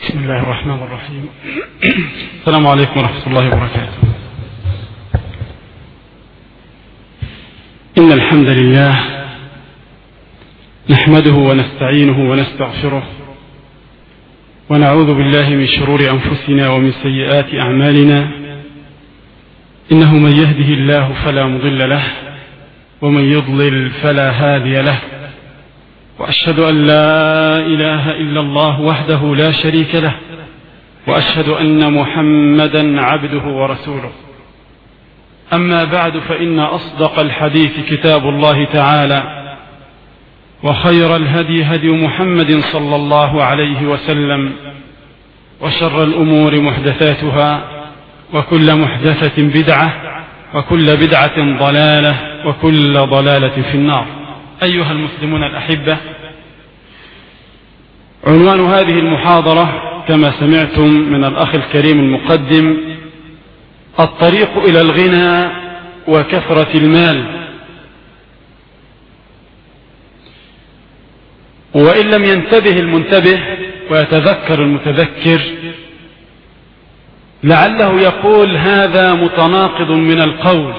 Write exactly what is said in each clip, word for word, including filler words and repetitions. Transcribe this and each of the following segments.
بسم الله الرحمن الرحيم. السلام عليكم ورحمة الله وبركاته. إن الحمد لله نحمده ونستعينه ونستغفره ونعوذ بالله من شرور أنفسنا ومن سيئات أعمالنا، إنه من يهده الله فلا مضل له ومن يضلل فلا هادي له، وأشهد أن لا إله إلا الله وحده لا شريك له، وأشهد أن محمدا عبده ورسوله. أما بعد، فإن أصدق الحديث كتاب الله تعالى، وخير الهدي هدي محمد صلى الله عليه وسلم، وشر الأمور محدثاتها، وكل محدثة بدعة، وكل بدعة ضلالة، وكل ضلالة في النار. أيها المسلمون الأحبة، عنوان هذه المحاضرة كما سمعتم من الأخ الكريم المقدم: الطريق إلى الغنى وكثرة المال. وإن لم ينتبه المنتبه ويتذكر المتذكر لعله يقول هذا متناقض من القول،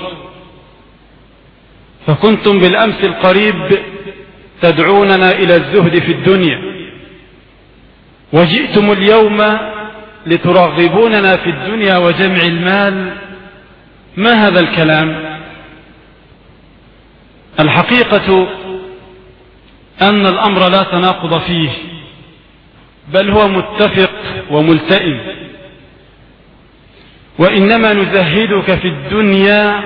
فكنتم بالأمس القريب تدعوننا إلى الزهد في الدنيا، وجئتم اليوم لترغبوننا في الدنيا وجمع المال. ما هذا الكلام؟ الحقيقة أن الأمر لا تناقض فيه، بل هو متفق وملتئم، وإنما نزهدك في الدنيا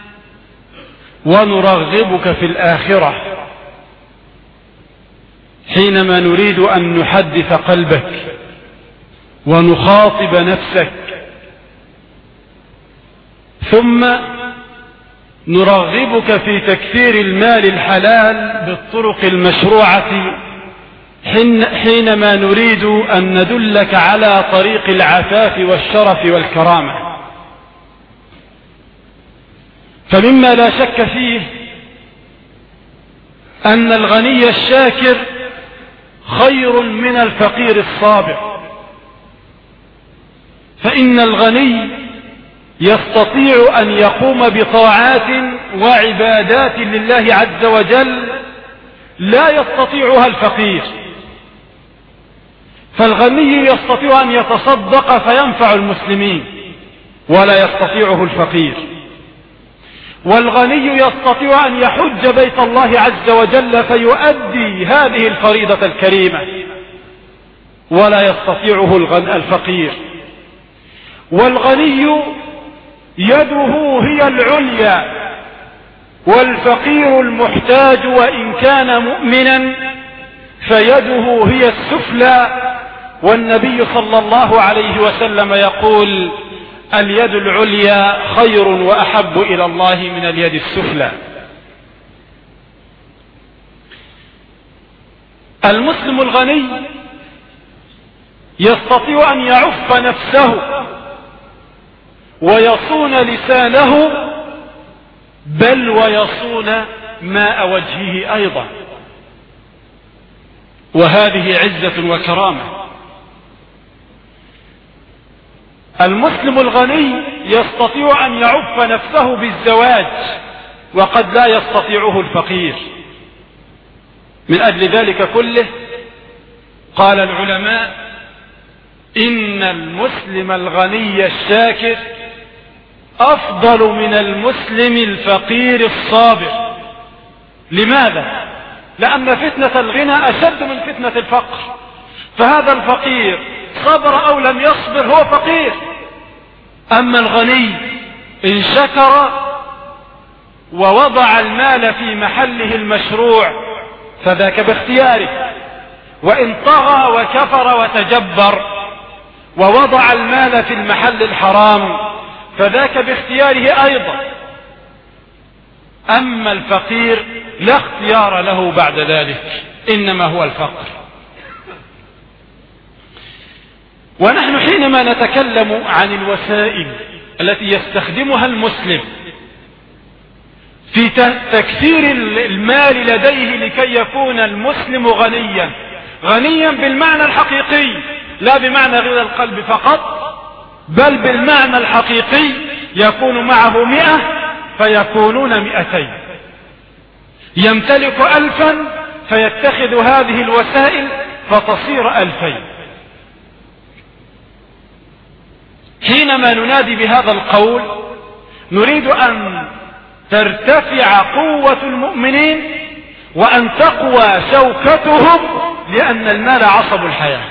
ونرغبك في الآخرة حينما نريد أن نحدث قلبك ونخاطب نفسك، ثم نرغبك في تكثير المال الحلال بالطرق المشروعة حينما نريد أن ندلك على طريق العفاف والشرف والكرامة. فمما لا شك فيه أن الغني الشاكر خير من الفقير الصابر، فإن الغني يستطيع أن يقوم بطاعات وعبادات لله عز وجل لا يستطيعها الفقير. فالغني يستطيع أن يتصدق فينفع المسلمين ولا يستطيعه الفقير، والغني يستطيع أن يحج بيت الله عز وجل فيؤدي هذه الفريضة الكريمة ولا يستطيعه الفقير. والغني يده هي العليا، والفقير المحتاج وإن كان مؤمنا فيده هي السفلى. والنبي صلى الله عليه وسلم يقول: اليد العليا خير وأحب إلى الله من اليد السفلى. المسلم الغني يستطيع أن يعف نفسه ويصون لسانه، بل ويصون ماء وجهه أيضا، وهذه عزة وكرامة. المسلم الغني يستطيع أن يعف نفسه بالزواج، وقد لا يستطيعه الفقير. من أجل ذلك كله قال العلماء: إن المسلم الغني الشاكر أفضل من المسلم الفقير الصابر. لماذا؟ لأن فتنة الغنى أشد من فتنة الفقر، فهذا الفقير صبر أو لم يصبر هو فقير، أما الغني إن شكر ووضع المال في محله المشروع فذاك باختياره، وإن طغى وكفر وتجبر ووضع المال في المحل الحرام فذاك باختياره أيضا. أما الفقير لا اختيار له بعد ذلك، إنما هو الفقر. ونحن حينما نتكلم عن الوسائل التي يستخدمها المسلم في تكثير المال لديه لكي يكون المسلم غنيا، غنيا بالمعنى الحقيقي، لا بمعنى غنى القلب فقط، بل بالمعنى الحقيقي يكون معه مئة فيكونون مئتين، يمتلك ألفا فيتخذ هذه الوسائل فتصير ألفين. حينما ننادي بهذا القول نريد أن ترتفع قوة المؤمنين وأن تقوى شوكتهم، لأن المال عصب الحياة.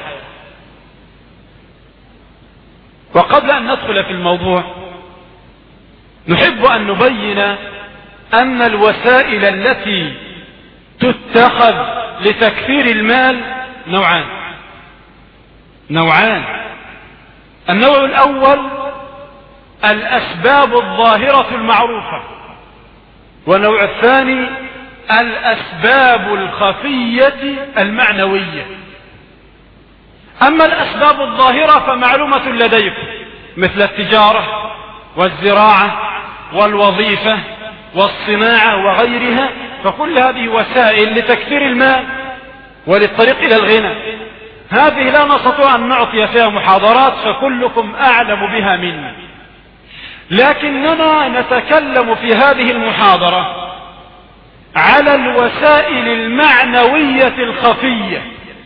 وقبل أن ندخل في الموضوع نحب أن نبين أن الوسائل التي تتخذ لتكثير المال نوعان نوعان النوع الأول الأسباب الظاهرة المعروفة، والنوع الثاني الأسباب الخفية المعنوية. أما الأسباب الظاهرة فمعلومة لديكم، مثل التجارة والزراعة والوظيفة والصناعة وغيرها، فكل هذه وسائل لتكثير المال وللطريق إلى الغنى. هذه لا نستطيع أن نعطي فيها محاضرات، فكلكم أعلم بها مني، لكننا نتكلم في هذه المحاضرة على الوسائل المعنوية الخفية.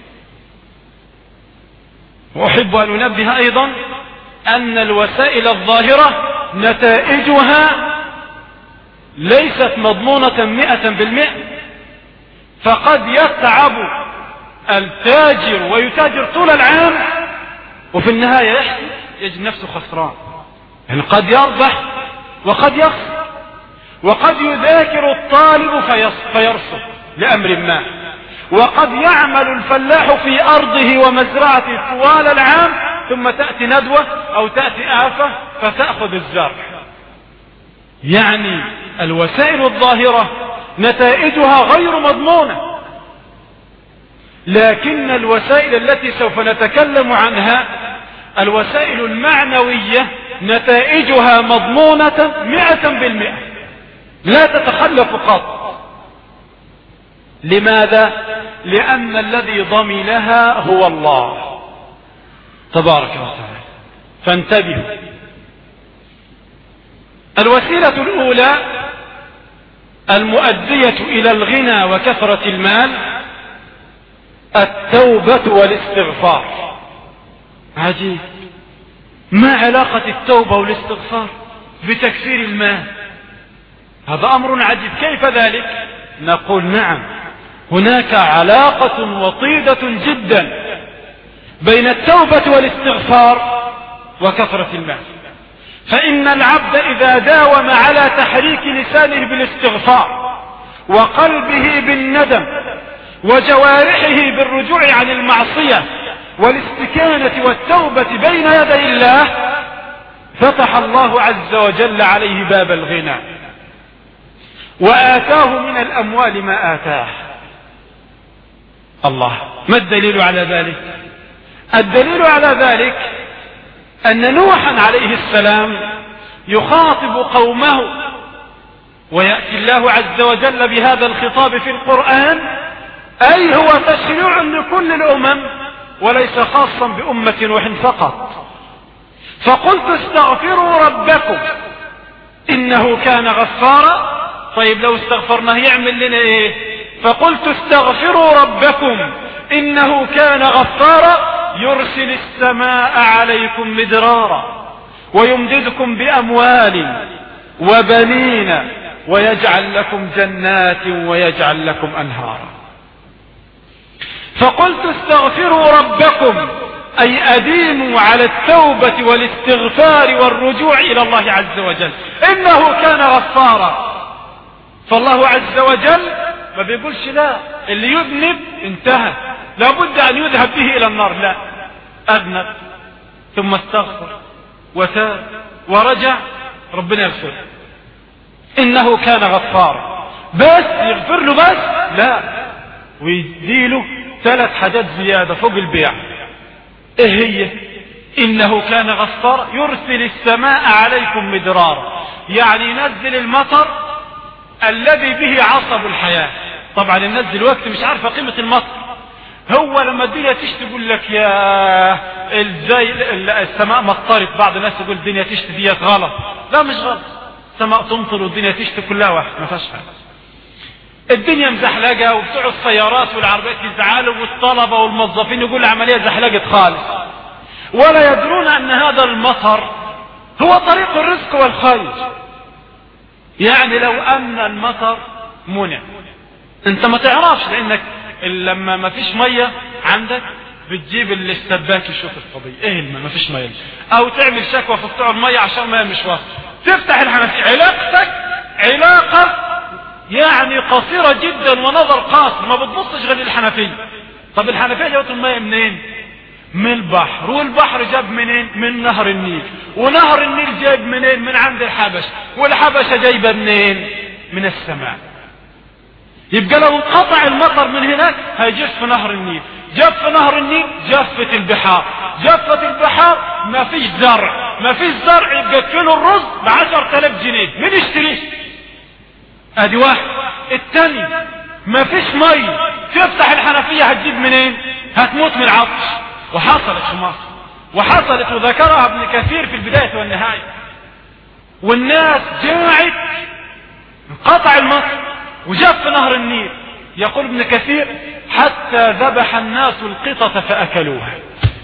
وأحب أن أنبه أيضا أن الوسائل الظاهرة نتائجها ليست مضمونة مئة بالمئة، فقد يتعب التاجر ويتاجر طول العام وفي النهاية يجد نفسه خسران. يعني قد يربح وقد يخسر، وقد يذاكر الطالب فيرسب لأمر ما، وقد يعمل الفلاح في أرضه ومزرعته طوال العام ثم تأتي ندوة أو تأتي آفة فتأخذ الزرع. يعني الوسائل الظاهرة نتائجها غير مضمونة، لكن الوسائل التي سوف نتكلم عنها الوسائل المعنوية نتائجها مضمونة مئة بالمئة، لا تتخلف قط. لماذا؟ لأن الذي ضمنها هو الله تبارك وتعالى. فانتبهوا. الوسيلة الأولى المؤدية إلى الغنى وكثرة المال التوبة والاستغفار. عجيب، ما علاقة التوبة والاستغفار بتكثير المال؟ هذا أمر عجيب، كيف ذلك؟ نقول نعم، هناك علاقة وطيدة جدا بين التوبة والاستغفار وكثرة المال. فإن العبد إذا داوم على تحريك لسانه بالاستغفار وقلبه بالندم وجوارحه بالرجوع عن المعصية والاستكانة والتوبة بين يدي الله، فتح الله عز وجل عليه باب الغنى وآتاه من الأموال ما آتاه. الله، ما الدليل على ذلك؟ الدليل على ذلك أن نوحا عليه السلام يخاطب قومه، ويأتي الله عز وجل بهذا الخطاب في القرآن، أي هو تشريع لكل الأمم وليس خاصا بأمة نوح فقط. فقلت استغفروا ربكم إنه كان غفارا. طيب لو استغفرناه يعمل لنا ايه؟ فقلت استغفروا ربكم إنه كان غفارا يرسل السماء عليكم مدرارا ويمددكم بأموال وبنين ويجعل لكم جنات ويجعل لكم أنهارا. فقلت استغفروا ربكم أي أديموا على التوبة والاستغفار والرجوع إلى الله عز وجل إنه كان غفارا. فالله عز وجل ما بيقولش لا، اللي يذنب انتهى لابد أن يذهب به إلى النار، لا، أذنب ثم استغفر وتاب ورجع ربنا يغفر، إنه كان غفارا. بس يغفر له بس؟ لا، ويديله ثلاث حاجات زيادة فوق البيع. ايه هي؟ إنه كان غفارا يرسل السماء عليكم مدرارا، يعني ينزل المطر الذي به عصب الحياة. طبعا الناس دلوقتي مش عارفة قيمة المطر، هو لما الدنيا تشتي يقول لك يا ازاي السماء مطرت. بعض الناس يقول الدنيا تشتي ديت غلط. لا مش غلط، السماء تمطر والدنيا تشتي كلها واحد، ما فيهاش حاجه. الدنيا مزحلقه وبتوع السيارات والعربيات يزعلوا والطلبه والموظفين يقولوا العمليه زحلقت خالص، ولا يدرون ان هذا المطر هو طريق الرزق والخير. يعني لو ان المطر منع انت ما تعرفش، لانك لما ما فيش ميه عندك بتجيب السباك يشوف القضيه ايه الماء ما فيش ميه، او تعمل شكوى في بتوع الميه عشان ما مش واصل، تفتح الحنفيه. علاقتك علاقه يعني قصيره جدا ونظر قاصر، ما بتبصش غير الحنفيه. طب الحنفيه جابت الميه منين؟ من البحر، والبحر جاب منين؟ من نهر النيل، ونهر النيل جايب منين؟ من عند الحبش، والحبشه جايبه منين؟ من السماء. يبقى لو انقطع المطر من هناك هيجف في نهر النيل، جف في نهر النيل جفت البحار، جفت البحار ما فيش زرع، ما فيش زرع يبقى كيلو الرز بعشر تلاف جنيه، مين يشتريه؟ ادي واحد. الثاني ما فيش مي، تفتح الحنفيه هتجيب منين؟ هتموت من العطش. وحصلت في مصر، وحصلت وذكرها ابن كثير في البدايه والنهايه. والناس جاعت، انقطع المطر وجف نهر النيل. يقول ابن كثير حتى ذبح الناس القطط فأكلوها،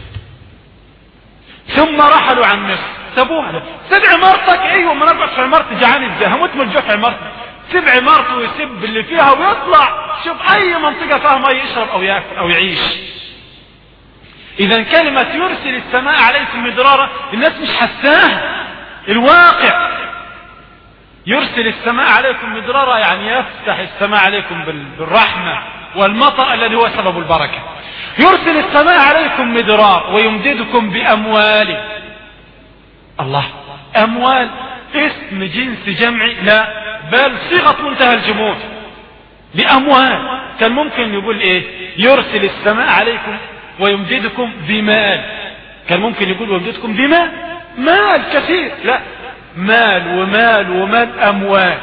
ثم رحلوا عن مصر سابوها. سيب عمارتك. ايوه ما نقعد في عمارتي جعان ازاي؟ هموت من الجوع في عمارتي. سيب عمارته ويسيب اللي فيها ويطلع شوف اي منطقة فيها مي يشرب او ياكل او يعيش. اذا كلمة يرسل السماء عليكم مدرارا الناس مش حساها، الواقع. يرسل السماء عليكم مدرارا يعني يفتح السماء عليكم بالرحمة والمطر الذي هو سبب البركة. يرسل السماء عليكم مدرار ويمددكم بأموال. الله، أموال اسم جنس جمعي؟ لا، بل صيغة منتهى الجمود. بأموال. كان ممكن يقول ايه؟ يرسل السماء عليكم ويمددكم بمال. كان ممكن يقول ويمددكم بمال، مال كثير. لا، مال ومال ومال، أموال.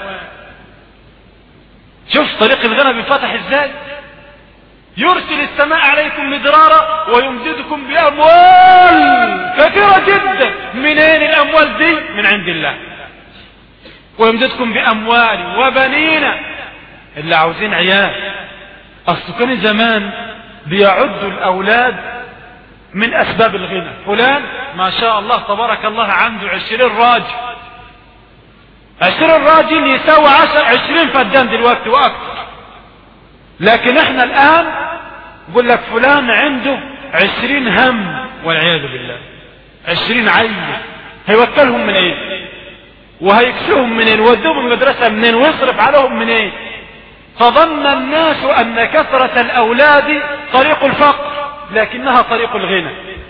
شوف طريق الغنى بينفتح ازاي. يرسل السماء عليكم مدرارا ويمددكم بأموال كثيرة جدا. منين الأموال دي؟ من عند الله. ويمددكم بأموال وبنين. اللي عاوزين عيال. أصل كان زمان بيعدوا الأولاد من أسباب الغنى. فلان ما شاء الله تبارك الله عنده عشرين راجل، عشرين راجل يساوي عشر عشرين فدان دلوقتي وأكثر. لكن احنا الآن يقول لك فلان عنده عشرين هم والعياذ بالله، عشرين عين. هيوكلهم من ايه؟ وهيكسوهم منين؟ ويودوهم المدرسة منين؟ ويصرف عليهم منين؟ فظن الناس أن كثرة الأولاد طريق الفقر، لكنها طريق الغنى.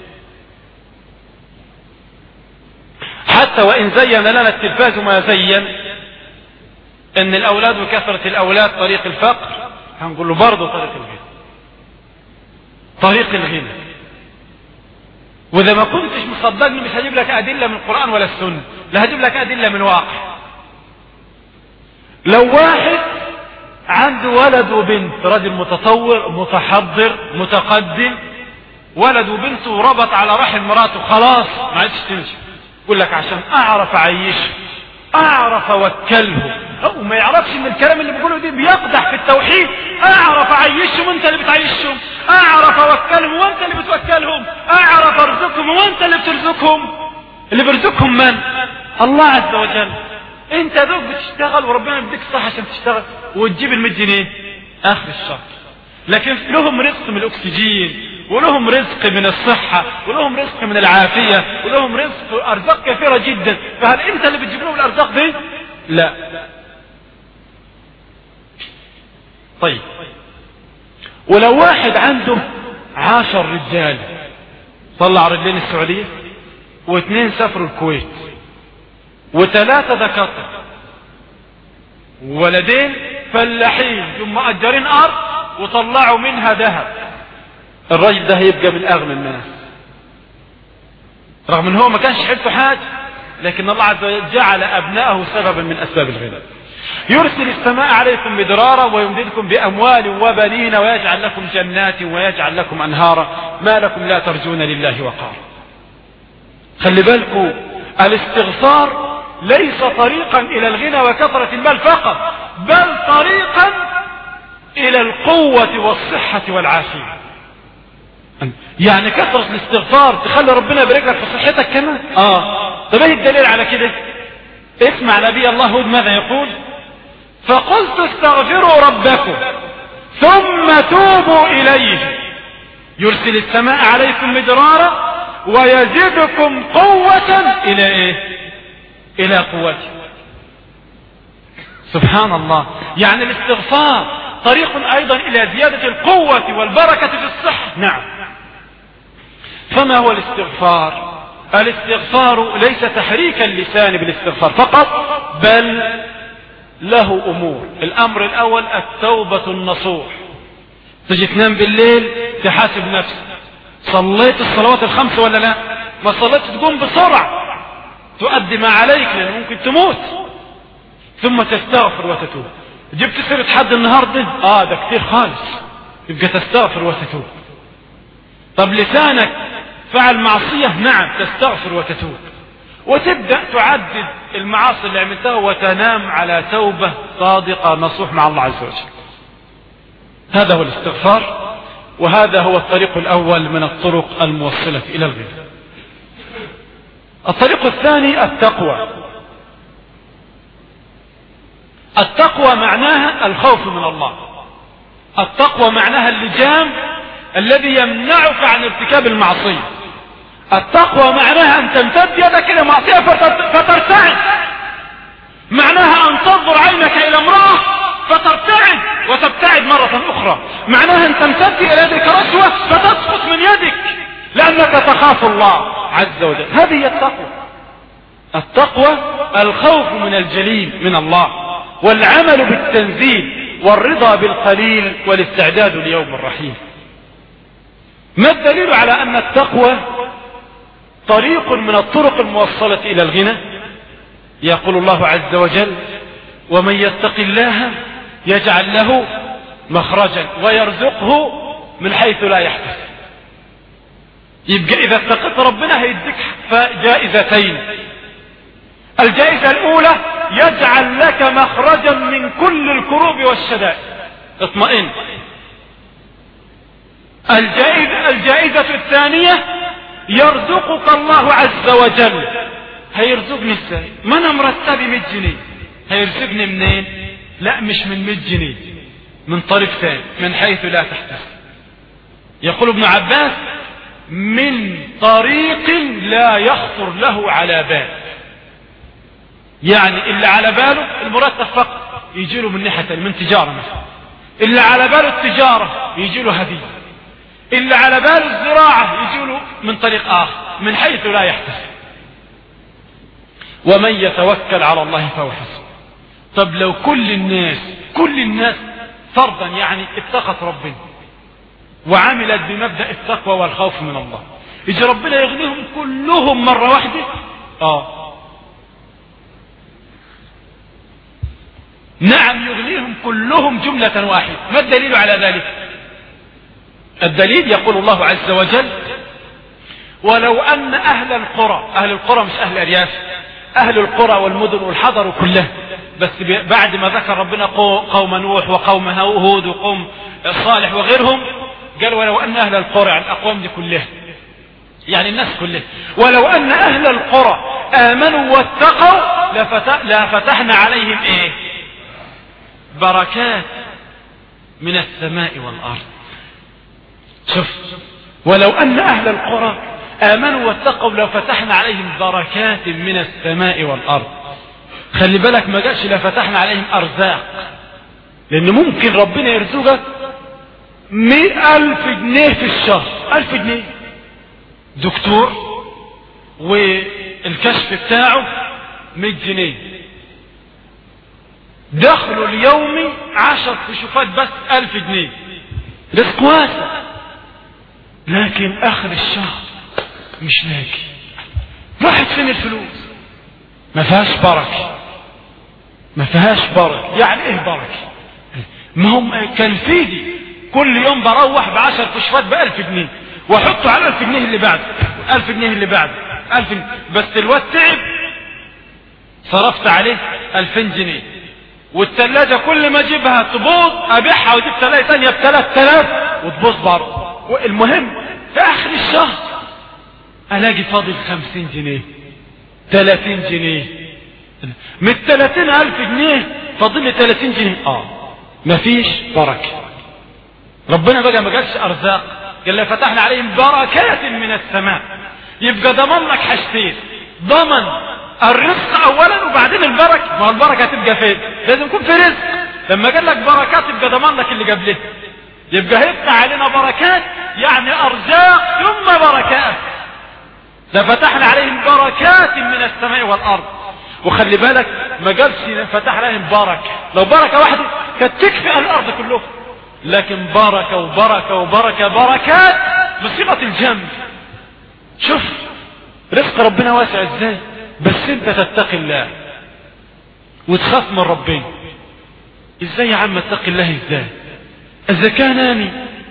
حتى وإن زين لنا التلفاز ما زين أن الأولاد وكثرة الأولاد طريق الفقر، هنقول له برضه طريق الغنى، طريق الغنى. وإذا ما كنتش مصدقني مش هجيب لك أدلة من القرآن ولا السنة، لا هجيب لك أدلة من واقع. لو واحد عنده ولد وبنت، رجل متطور متحضر متقدم، ولد وبنت وربط على رحم مراته خلاص ما عادش تمشي، يقول لك عشان اعرف اعيشه اعرف اوكله، هو ما يعرفش ان الكلام اللي بيقوله دي بيقدح في التوحيد. اعرف اعيشهم وانت اللي بتعيشهم، اعرف اوكلهم وانت اللي بتوكلهم، اعرف ارزقهم وانت اللي بترزقهم. اللي بيرزقهم من؟ الله عز وجل. انت دوك بتشتغل وربنا يديك صح عشان تشتغل وتجيب المية جنيه اخر الشهر، لكن لهم رزق من الاكسجين، ولهم رزق من الصحة، ولهم رزق من العافية، ولهم رزق ارزاق كثيرة جدا. فهل انت اللي بتجيب لهم الارزاق دي؟ لا. طيب ولو واحد عنده عشر رجال، طلع رجلين السعودية، واثنين سافروا الكويت، وثلاثة دكاترة، وولدين فلاحين ثم مأجرين أرض وطلعوا منها ذهب، الراجل ده هيبقى من أغنى الناس، رغم ان هو ما كانش حيلته حاجة، لكن الله عز وجل جعل أبنائه سببا من أسباب الغنى. يرسل السماء عليكم مدرارا ويمددكم بأموال وبنين ويجعل لكم جنات ويجعل لكم أنهارا ما لكم لا ترجون لله وقارا. خلي بالكم، الاستغفار ليس طريقا إلى الغنى وكثرة المال فقط، بل طريقا إلى القوة والصحة والعافية. يعني كثرة الاستغفار تخلي ربنا يبارك لك في صحتك كمان. آه طب ايه الدليل على كده؟ اسمع نبي الله هود ماذا يقول: فقلت استغفروا ربكم ثم توبوا إليه يرسل السماء عليكم مدرارا ويزدكم قوة إلى إيه؟ إلى قوته. سبحان الله. يعني الاستغفار طريق أيضا إلى زيادة القوة والبركة في الصحة. نعم. فما هو الاستغفار؟ الاستغفار ليس تحريك اللسان بالاستغفار فقط، بل له أمور. الأمر الأول التوبة النصوح. تجي تنام بالليل تحاسب نفسك، صليت الصلوات الخمس ولا لا؟ ما صليت تقوم بسرعة تؤدي ما عليك لأن ممكن تموت، ثم تستغفر وتتوب. جبت سيرة حد النهاردة؟ اه ده كتير خالص، يبقى تستغفر وتتوب. طب لسانك فعل معصية؟ نعم تستغفر وتتوب، وتبدأ تعدد المعاصي اللي عملتها وتنام على توبة صادقة نصوح مع الله عز وجل. هذا هو الاستغفار، وهذا هو الطريق الأول من الطرق الموصلة إلى الغنى. الطريق الثاني التقوى. التقوى معناها الخوف من الله. التقوى معناها اللجام الذي يمنعك عن ارتكاب المعصية. التقوى معناها أن تمتد يدك إلى معصية فترتعد، معناها أن تنظر عينك إلى امرأة فترتعد وتبتعد مرة أخرى، معناها أن تمتد إلى يدك رشوة فتسقط من يدك لأنك تخاف الله عز وجل. هذه هي التقوى. التقوى الخوف من الجليل من الله، والعمل بالتنزيل، والرضا بالقليل، والاستعداد ليوم الرحيل. ما الدليل على أن التقوى طريق من الطرق الموصلة إلى الغنى؟ يقول الله عز وجل: ومن يتق الله يجعل له مخرجا ويرزقه من حيث لا يحتسب. يبقى إذا اتقيت ربنا هيديك جائزتين. الجائزة الأولى يجعل لك مخرجا من كل الكروب والشدائد، اطمئن. الجائزة, الجائزة الثانية يرزقك الله عز وجل. هيرزقني ازاي؟ ما انا مرتبي مية جنيه، هيرزقني منين؟ لا مش من مية جنيه، من طريق ثاني، من حيث لا تحتسب. يقول ابن عباس: من طريق لا يخطر له على بال. يعني اللي على باله المرتب فقط يجي له من ناحية من تجارة مثلا، اللي على باله التجارة يجي له هدية، اللي على باله الزراعة يجي له من طريق آخر من حيث لا يحتسب. ومن يتوكل على الله فهو حسبه. طب لو كل الناس كل الناس فرضا يعني اتقت ربنا وعملت بمبدأ التقوى والخوف من الله، يجي ربنا يغنيهم كلهم مرة واحدة؟ اه نعم يغنيهم كلهم جملة واحدة. ما الدليل على ذلك؟ الدليل يقول الله عز وجل: ولو أن أهل القرى، أهل القرى مش أهل أرياف، أهل القرى والمدن والحضر كله، بس بعد ما ذكر ربنا قوم نوح وقوم هود وقوم صالح وغيرهم، قال ولو أن أهل القرى، يعني الأقوام دي كلها، يعني الناس كلها، ولو أن أهل القرى آمنوا واتقوا لفتحنا عليهم إيه؟ بركات من السماء والأرض. شوف، ولو أن أهل القرى آمنوا واتقوا لفتحنا عليهم بركات من السماء والأرض. خلي بالك ما جاءش لفتحنا عليهم أرزاق، لأن ممكن ربنا يرزقك مئة ألف جنيه في الشهر، ألف جنيه دكتور والكشف بتاعه مئة جنيه، دخله اليومي عشر كشوفات بس ألف جنيه، رزق واسع. لكن آخر الشهر مش لاقي، راحت فين الفلوس؟ ما فيهاش بركة. ما فيهاش بركة. يعني ايه بركة؟ ما هم كان فيدي كل يوم بروح بعشر كشوات بألف جنيه واحطه على ألف جنيه اللي بعده، ألف جنيه اللي بعده، ألف جنيه. بس الواد تعب صرفت عليه ألفين جنيه، والثلاجة كل ما اجيبها تبوظ ابيعها واجيب ثلاجة ثانية بثلاث آلاف وتبوظ برضه. المهم في اخر الشهر الاقي فاضل خمسين جنيه، ثلاثين جنيه، من ثلاثين ألف جنيه فاضل لي ثلاثين جنيه. اه مفيش بركة. ربنا بقى ما قالش ارزاق، قال لي فتحنا عليهم بركات من السماء. يبقى ضمن لك حاجتين، ضمن الرزق اولا وبعدين البركة. ما هو البركة تبقى فين؟ لازم يكون في رزق. لما قال لك بركات يبقى ضمن لك اللي قبله. يبقى هيفتح علينا بركات يعني ارزاق ثم بركات. لفتحنا عليهم بركات من السماء والارض. وخلي بالك ما قالش فتح عليهم بركة، لو بركة واحدة كانت تكفي اهل الارض كلهم، لكن بركة وبركة وبركة بركات بصيغة الجمع. شوف رزق ربنا واسع ازاي، بس انت تتقي الله وتخاف من ربنا. ازاي يا عم اتقي الله ازاي؟ اذا كان اني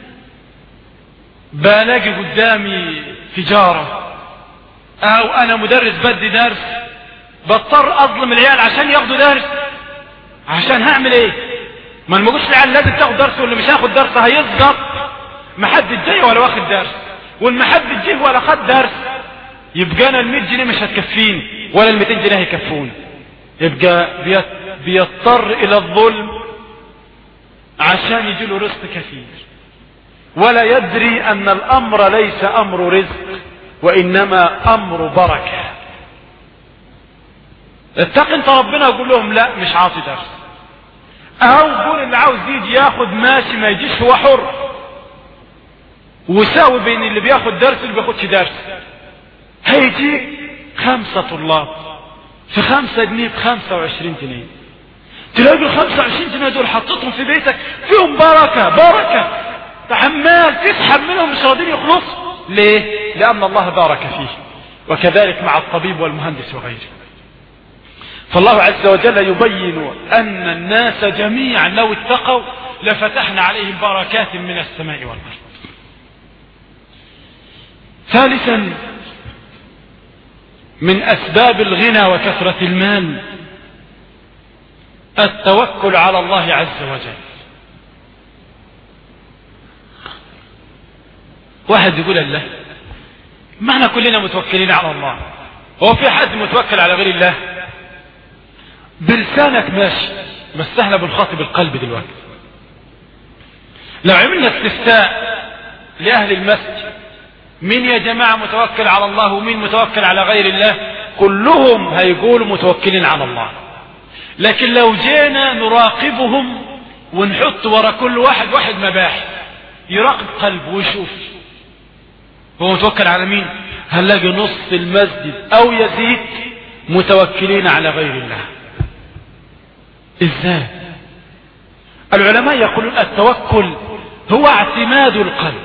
بلاقي قدامي تجارة او انا مدرس بدي درس بضطر اظلم العيال عشان ياخدوا درس، عشان هعمل ايه؟ ما نقولش العيال لازم تاخد درس واللي مش هاخد درس هيسقط، ما حد جاي ولا واخد درس، واللي ما حد جه ولا خد درس يبقى انا المية جنيه مش هتكفيني ولا الميتين جنيه هيكفوني. يبقى بيضطر الى الظلم عشان يجي له رزق كثير، ولا يدري ان الامر ليس امر رزق وانما امر بركة. اتق انت ربنا وقول لهم لا مش عاطي درس، او قول اللي عاوز يجي ياخد ماشي ما يجيش هو حر، وساوي بين اللي بياخد درس واللي بياخدش درس. هيجي خمسة طلاب في خمسة جنيه بخمسة وعشرين جنيه، تلاقي الخمسة وعشرين جنيه دول حطيتهم في بيتك فيهم بركة بركة، عمال تسحب منهم مش راضين يخلصوا. ليه؟ لأن الله بارك فيه. وكذلك مع الطبيب والمهندس وغيره. فالله عز وجل يبين أن الناس جميعا لو اتقوا لفتحنا عليهم بركات من السماء والأرض. ثالثا من أسباب الغنى وكثرة المال التوكل على الله عز وجل. واحد يقول الله ما احنا كلنا متوكلين على الله، هو في حد متوكل على غير الله؟ بلسانك ماشي، بس احنا بنخاطب القلب دلوقتي. لو عملنا استفتاء لأهل المسجد مين يا جماعة متوكل على الله ومين متوكل على غير الله، كلهم هيقولوا متوكلين على الله. لكن لو جينا نراقبهم ونحط ورا كل واحد واحد مباحث يراقب قلبه ويشوف هو متوكل على مين، هنلاقي نص المسجد او يزيد متوكلين على غير الله. ازاي؟ العلماء يقولون التوكل هو اعتماد القلب،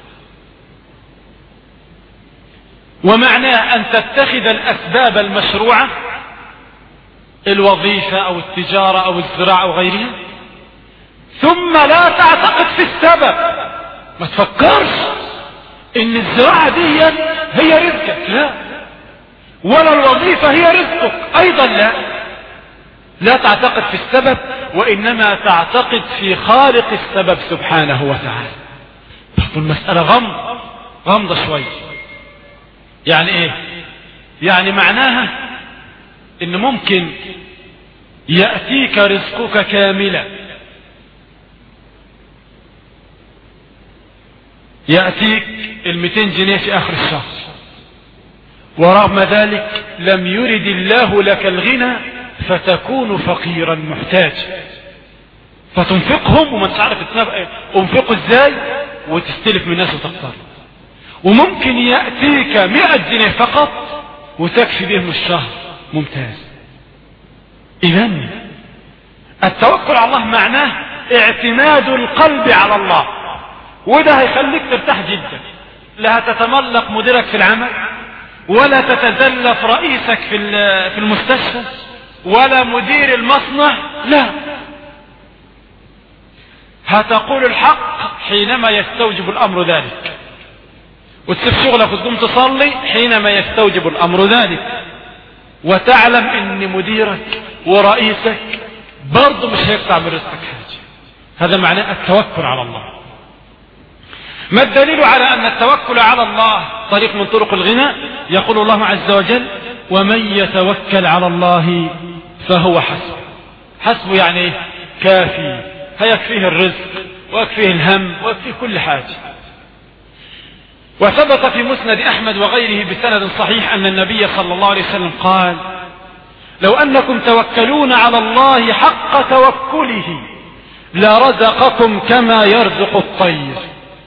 ومعناه ان تتخذ الاسباب المشروعة الوظيفة او التجارة او الزراعة او غيرها، ثم لا تعتقد في السبب. ما تفكرش ان الزراعة دي هي رزقك، لا، ولا الوظيفة هي رزقك ايضا، لا. لا تعتقد في السبب وانما تعتقد في خالق السبب سبحانه وتعالى. المسألة غمض غمضة شوي. يعني ايه؟ يعني معناها ان ممكن يأتيك رزقك كاملا، يأتيك المئتين جنيه في اخر الشهر، ورغم ذلك لم يرد الله لك الغنى فتكون فقيرا محتاجا، فتنفقهم وما تعرف انفقوا ازاي وتستلف من الناس وتقترض. وممكن يأتيك مئة جنيه فقط وتكفي بهم الشهر، ممتاز. إذن التوكل على الله معناه اعتماد القلب على الله، وده هيخليك ترتاح جدا. لا تتملق مديرك في العمل، ولا تتزلف رئيسك في في المستشفى، ولا مدير المصنع، لا، هتقول الحق حينما يستوجب الأمر ذلك، وتسيب شغلك وتقوم تصلي حينما يستوجب الأمر ذلك، وتعلم ان مديرك ورئيسك برضه مش هيقطع من رزقك حاجة. هذا معناه التوكل على الله. ما الدليل على ان التوكل على الله طريق من طرق الغنى؟ يقول الله عز وجل: ومن يتوكل على الله فهو حسبه. حسبه يعني كافي، هيكفيه الرزق ويكفيه الهم ويكفيه كل حاجة. وثبت في مسند أحمد وغيره بسند صحيح أن النبي صلى الله عليه وسلم قال: لو أنكم توكلون على الله حق توكله لرزقكم كما يرزق الطير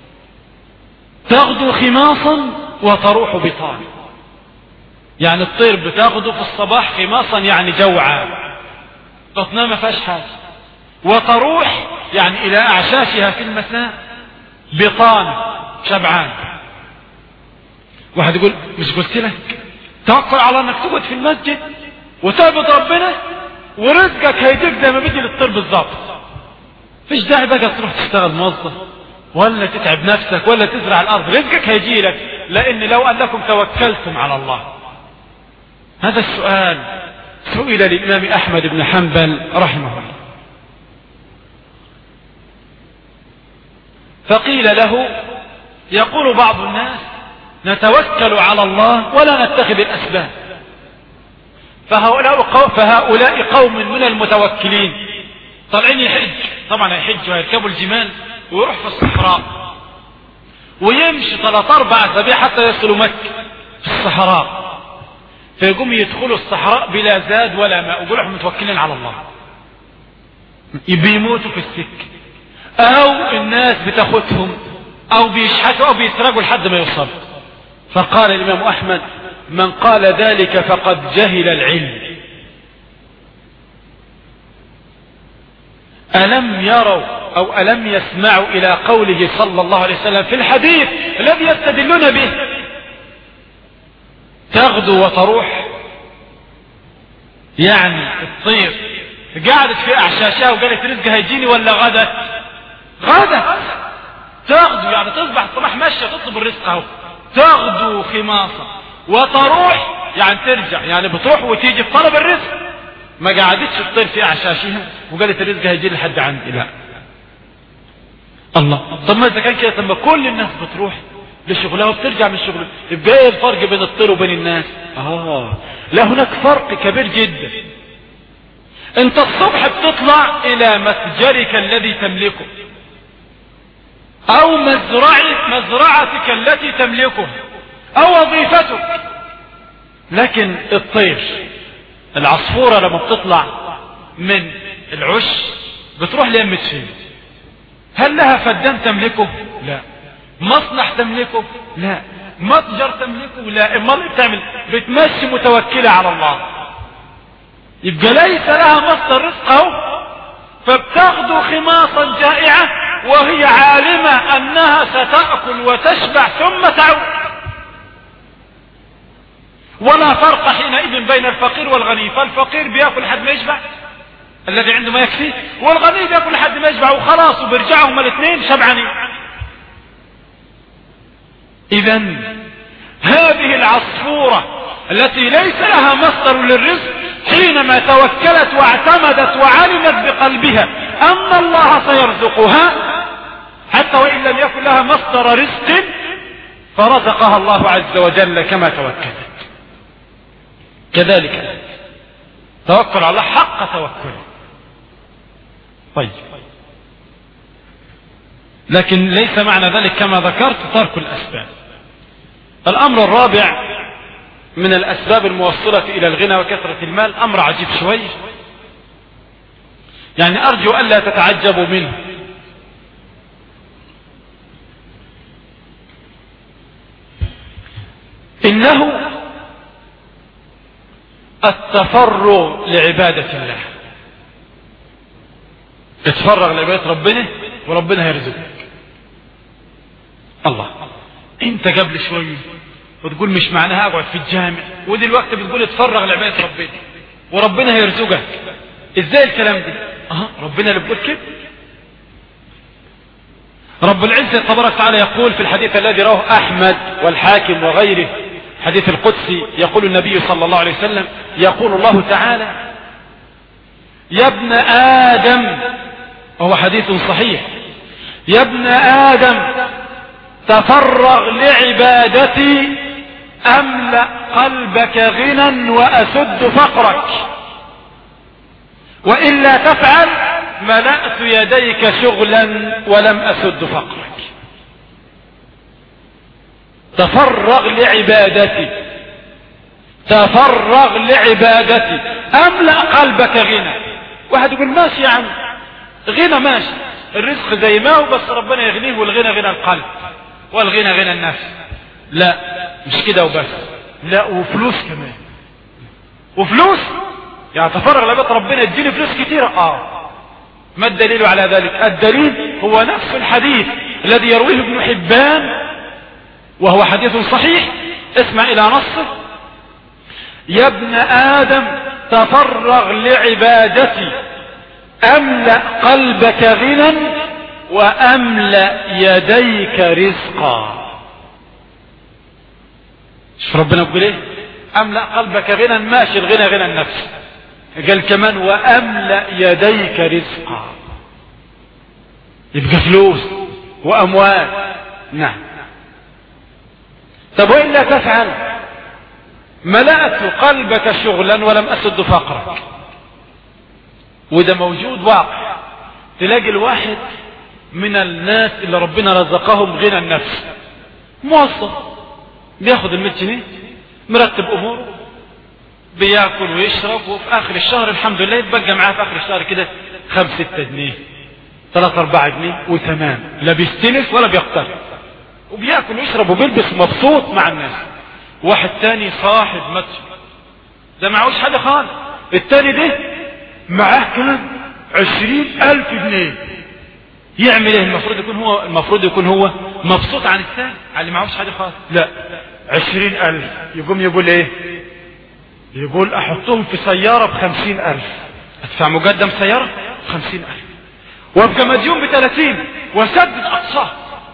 تغدو خماصا وتروح بطانا. يعني الطير بتغدو في الصباح خماصا يعني جوعا، بطنها ما فيهاش حاجة، وتروح يعني إلى أعشاشها في المساء بطانا شبعان. واحد يقول: مش قلت لك توكل على انك تقعد في المسجد وتعبد ربنا ورزقك هيجيك زي ما بيجي للطير بالظبط؟ فيش داعي بقى تروح تشتغل موظف ولا تتعب نفسك ولا تزرع الارض، رزقك هيجي لك، لان لو انكم توكلتم على الله. هذا السؤال سئل للامام احمد بن حنبل رحمه الله، فقيل له: يقول بعض الناس نتوكل على الله ولا نتخذ الأسباب، فهؤلاء قوم, فهؤلاء قوم من المتوكلين طالعين يحج، طبعا يحج ويركبوا الجمال ويروح في الصحراء ويمشي ثلاث أربع أسابيع حتى يصلوا مكة في الصحراء، فيقوم يدخلوا الصحراء بلا زاد ولا ماء ويقولوا احنا متوكلين على الله، بيموتوا في السكة أو الناس بتاخدهم أو بيشحتوا أو بيسرقوا لحد ما يوصلوا. فقال الإمام أحمد: من قال ذلك فقد جهل العلم. ألم يروا أو ألم يسمعوا إلى قوله صلى الله عليه وسلم في الحديث الذي يستدلون به: تغدو وتروح؟ يعني الطير قعدت في أعشاشها وقالت رزقها هيجيني ولا غدت؟ غدت. تغدو يعني تصبح الصباح ماشية تطلب الرزق اهو، تغدو خماصة، وتروح يعني ترجع، يعني بتروح وتيجي في طلب الرزق. ما قعدتش الطير في اعشاشها وقالت الرزق هيجي لحد عندي، لا. الله، طب ما اذا كان كده، طب ما كل الناس بتروح لشغلها وبترجع من شغلها، يبقى ايه الفرق بين الطير وبين الناس؟ اه لا، هناك فرق كبير جدا. انت الصبح بتطلع الى متجرك الذي تملكه او مزرعة مزرعتك التي تملكها او وظيفتك، لكن الطير العصفورة لما بتطلع من العش بتروح ليمة فين؟ هل لها فدان تملكه؟ لا. مصنع تملكه؟ لا. متجر تملكه؟ لا. امال بتعمل بتمشي متوكلة على الله، يبقى ليس لها مصدر رزقه، فبتاخذ خماصا جائعة وهي عالمة انها ستأكل وتشبع ثم تعود. ولا فرق حينئذ بين الفقير والغني، فالفقير بيأكل لحد ما يشبع الذي عنده ما يكفيه، والغني بيأكل لحد ما يشبع وخلاص وبيرجعوا هما الاثنين شبعانين. اذن هذه العصفورة التي ليس لها مصدر للرزق حينما توكلت واعتمدت وعلمت بقلبها ان الله سيرزقها حتى وان لم يكن لها مصدر رزق، فرزقها الله عز وجل كما توكلت. كذلك توكل على الله حق توكله. طيب، لكن ليس معنى ذلك كما ذكرت ترك الأسباب. الأمر الرابع من الأسباب الموصلة إلى الغنى وكثرة المال أمر عجيب شوي، يعني أرجو ألا تتعجبوا منه. إنه التفرغ لعبادة الله. اتفرغ لعبادة ربنا وربنا هيرزقك. الله، انت قبل شوية وتقول مش معناها اقعد في الجامع، ودلوقتي بتقول اتفرغ لعبادة ربنا. وربنا هيرزقك. ازاي الكلام ده؟ اه ربنا اللي بيقول كده. رب العزة تبارك وتعالى يقول في الحديث الذي رواه أحمد والحاكم وغيره، حديث القدسي، يقول النبي صلى الله عليه وسلم، يقول الله تعالى: يا ابن آدم، وهو حديث صحيح: يا ابن آدم تفرغ لعبادتي أملأ قلبك غنى وأسد فقرك، وإلا تفعل ملأت يديك شغلا ولم أسد فقرك. تفرغ لعبادتي، تفرغ لعبادتي أملأ قلبك غنى. واحد يقول ماشي يا عم، غنى ماشي، الرزق زي ما هو، بس ربنا يغنيه، والغنى غنى القلب، والغنى غنى النفس. لا مش كده وبس، لا وفلوس كمان، وفلوس يعني تفرغ لعبادة ربنا يديني فلوس كتيرة. اه ما الدليل على ذلك؟ الدليل هو نفس الحديث الذي يرويه ابن حبان وهو حديث صحيح. اسمع إلى نصه: يا ابن آدم تفرغ لعبادتي أملأ قلبك غنى وأملأ يديك رزقا. شوف ربنا بيقول ايه؟ أملأ قلبك غنى، ماشي، الغنى غنى النفس، قال كمان وأملأ يديك رزقا، يبقى فلوس وأموال. نعم. طب وإلا تفعل ملأت قلبك شغلا ولم أسد فقرك. وده موجود واقع. تلاقي الواحد من الناس اللي ربنا رزقهم غنى النفس، موظف بياخد المية جنيه، مرتب أموره، بياكل ويشرب، وفي آخر الشهر الحمد لله يتبقى معاه في آخر الشهر كده خمسة ستة جنيه، ثلاثة أربعة جنيه، وتمام، لا بيستلف ولا بيقترض، وبياكل ويشرب وبيلبس مبسوط مع الناس. واحد تاني صاحب متجر ده معهوش حاجة خالص، التاني ده معاه كان عشرين ألف جنيه. يعمل ايه؟ المفروض يكون هو المفروض يكون هو مبسوط عن الثاني على اللي معهوش حاجة خالص. لا، عشرين ألف يقوم يقول ايه؟ يقول احطهم في سيارة بخمسين ألف، ادفع مقدم سيارة بخمسين ألف، وابقى مديون بثلاثين وسدد اقساط.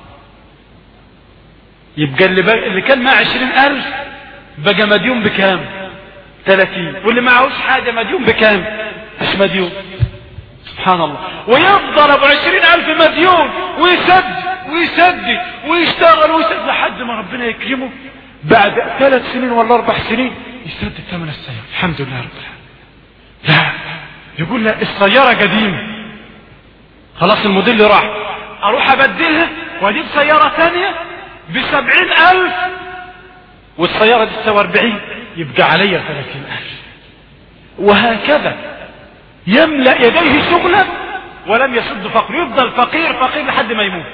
يبقى اللي, بقى اللي كان معه عشرين ألف بقى مديون بكام؟ ثلاثين، واللي معهوش حاجة مديون بكام؟ مش مديون. سبحان الله. ويفضل ابو عشرين ألف مديون ويسدد ويسدد ويشتغل ويسدد لحد ما ربنا يكرمه بعد ثلاث سنين ولا اربع سنين يسدد ثمن السيارة. الحمد لله رب العالمين. لا، يقول لا السيارة قديمة خلاص، الموديل راح، اروح ابدلها واجيب سيارة ثانية بسبعين ألف، والسيارة دي تساوي أربعين، يبقى عليا ثلاثين ألف. وهكذا يملأ يديه شغلا ولم يسد فقر، يفضل فقير فقير لحد ما يموت.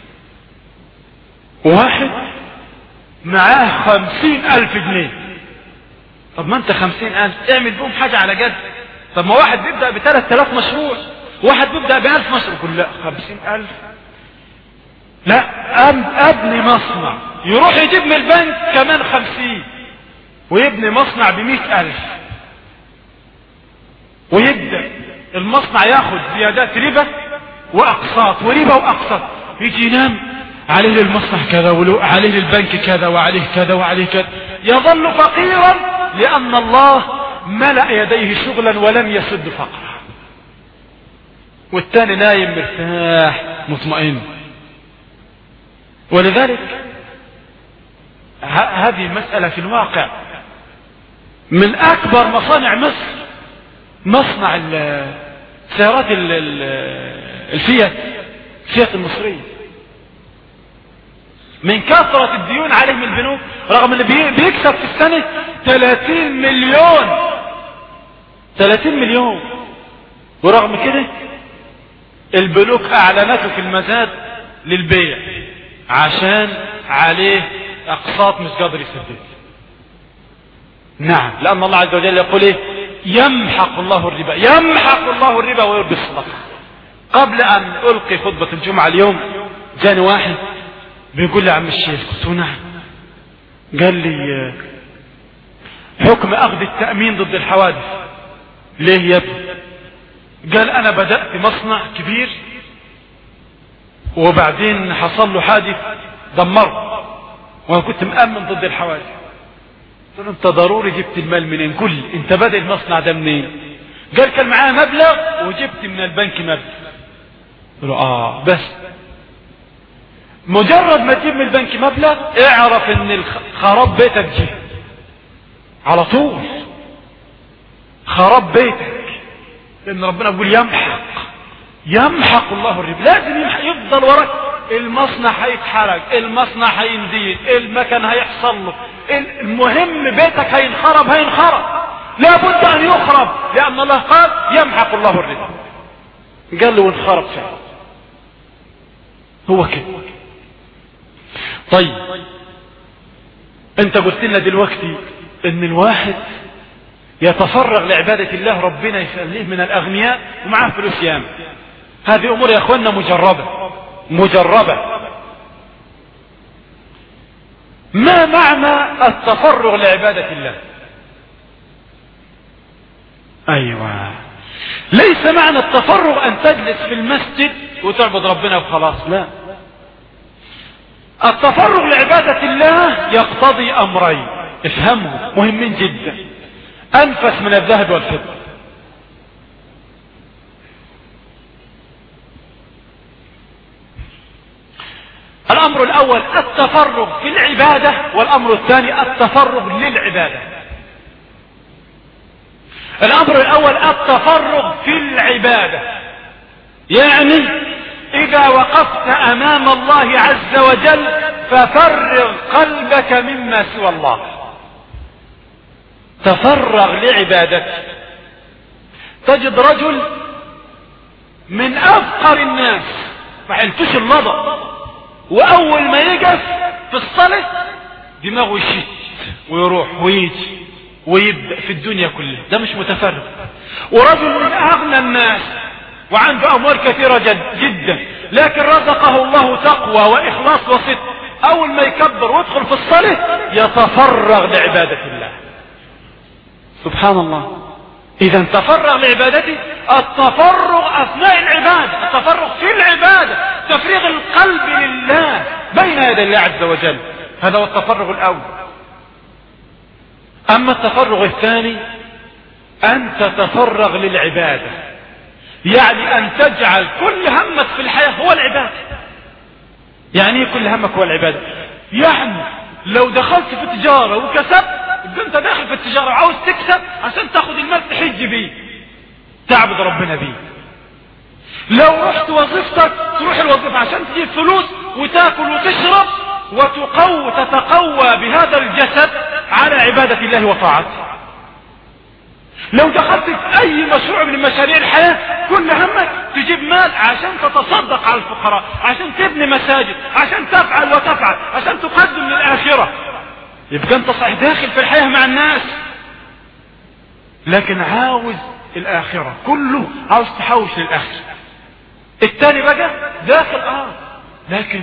واحد معاه خمسين ألف جنيه. طب ما انت خمسين ألف اعمل بهم حاجة على جد. طب ما واحد بيبدأ بثلاث آلاف مشروع، واحد بيبدأ بألف مشروع. يقول لا، خمسين ألف لا، ابني مصنع، يروح يجيب من البنك كمان خمسين ويبني مصنع بمئة ألف، ويبدأ المصنع ياخد زيادات ربا وأقساط وربا وأقساط، يجي ينام عليه للمصنع كذا وعليه للبنك كذا وعليه كذا وعليه كذا، يظل فقيرا لأن الله ملأ يديه شغلا ولم يسد فقرا. والثاني نايم مرتاح مطمئن. ولذلك هذه مسألة في الواقع من أكبر مصانع مصر مصنع السيارات الفيات الفيات المصرية. من كثرة الديون عليه من البنوك، رغم ان بيكسب في السنة ثلاثين مليون ثلاثين مليون، ورغم كده البنوك اعلنته في المزاد للبيع عشان عليه اقساط مش قادر يسدد. نعم، لان الله عز وجل يقول ايه؟ يمحق الله الربا، يمحق الله الربا ويربي الصدقة. قبل ان القي خطبة الجمعة اليوم جاني واحد بيقول لي عم الشيخ، قلت له نعم. قال لي حكم اخذ التأمين ضد الحوادث. ليه يا ابني؟ قال انا بدأت مصنع كبير وبعدين حصل له حادث دمره وانا كنت مأمن ضد الحوادث. قلت له انت ضروري جبت المال منين؟ قل لي انت بدأ المصنع ده منين؟ قال كان معاه مبلغ وجبت من البنك مبلغ. قلت له اه بس مجرد ما تجيب من البنك مبلغ اعرف ان خراب بيتك جه على طول، خراب بيتك، لان ربنا بيقول يمحق يمحق الله الربا، لازم يمحق، يفضل وراك، المصنع هيتحرق، المصنع هينديد، المكان هيحصل له، المهم بيتك هينخرب هينخرب لابد ان يخرب، لان الله قال يمحق الله الربا. قال له وانخرب فعلا. هو كده. طيب انت قلت لنا دلوقتي ان الواحد يتفرغ لعبادة الله ربنا يخليه من الاغنياء ومعاه فلوس ياما. هذه امور يا اخواننا مجربة مجربة. ما معنى التفرغ لعبادة الله؟ ايوه، ليس معنى التفرغ ان تجلس في المسجد وتعبد ربنا وخلاص، لا. التفرغ لعبادة الله يقتضي امرين، افهمهم مهمين جدا، انفس من الذهب والفضة. الامر الاول التفرغ في العبادة، والامر الثاني التفرغ للعبادة. الامر الاول التفرغ في العبادة، يعني اذا وقفت امام الله عز وجل ففرغ قلبك مما سوى الله، تفرغ لعبادتك. تجد رجل من افقر الناس ما حلتوش اللضع، واول ما يقف في الصلاة دماغه يشت ويروح ويجي ويبدأ في الدنيا كلها، ده مش متفرغ. ورجل من اغنى الناس وعنده اموال كثيرة جد جدا، لكن رزقه الله تقوى واخلاص وصدق، اول ما يكبر ويدخل في الصلاة يتفرغ لعبادة الله. سبحان الله. اذا تفرغ لعبادته، التفرغ اثناء العبادة، التفرغ في العبادة، تفريغ القلب لله بين يدي الله عز وجل، هذا هو التفرغ الاول. اما التفرغ الثاني ان تتفرغ للعبادة، يعني ان تجعل كل همك في الحياة هو العبادة. يعني ايه كل همك هو العبادة؟ يعني لو دخلت في تجارة وكسبت، يبقى انت داخل في التجارة وعاوز تكسب عشان تاخد المال تحج بيه، تعبد ربنا بيه. لو رحت وظيفتك تروح الوظيفة عشان تجيب فلوس وتاكل وتشرب وتقوى تتقوى بهذا الجسد على عبادة الله وطاعته. لو دخلت في اي مشروع من مشاريع الحياة كل همك تجيب مال عشان تتصدق على الفقراء، عشان تبني مساجد، عشان تفعل وتفعل، عشان تقدم للآخرة، يبقى انت صحيح داخل في الحياة مع الناس، لكن عاوز الآخرة، كله عاوز تحوش للآخرة. التاني بقى داخل اه لكن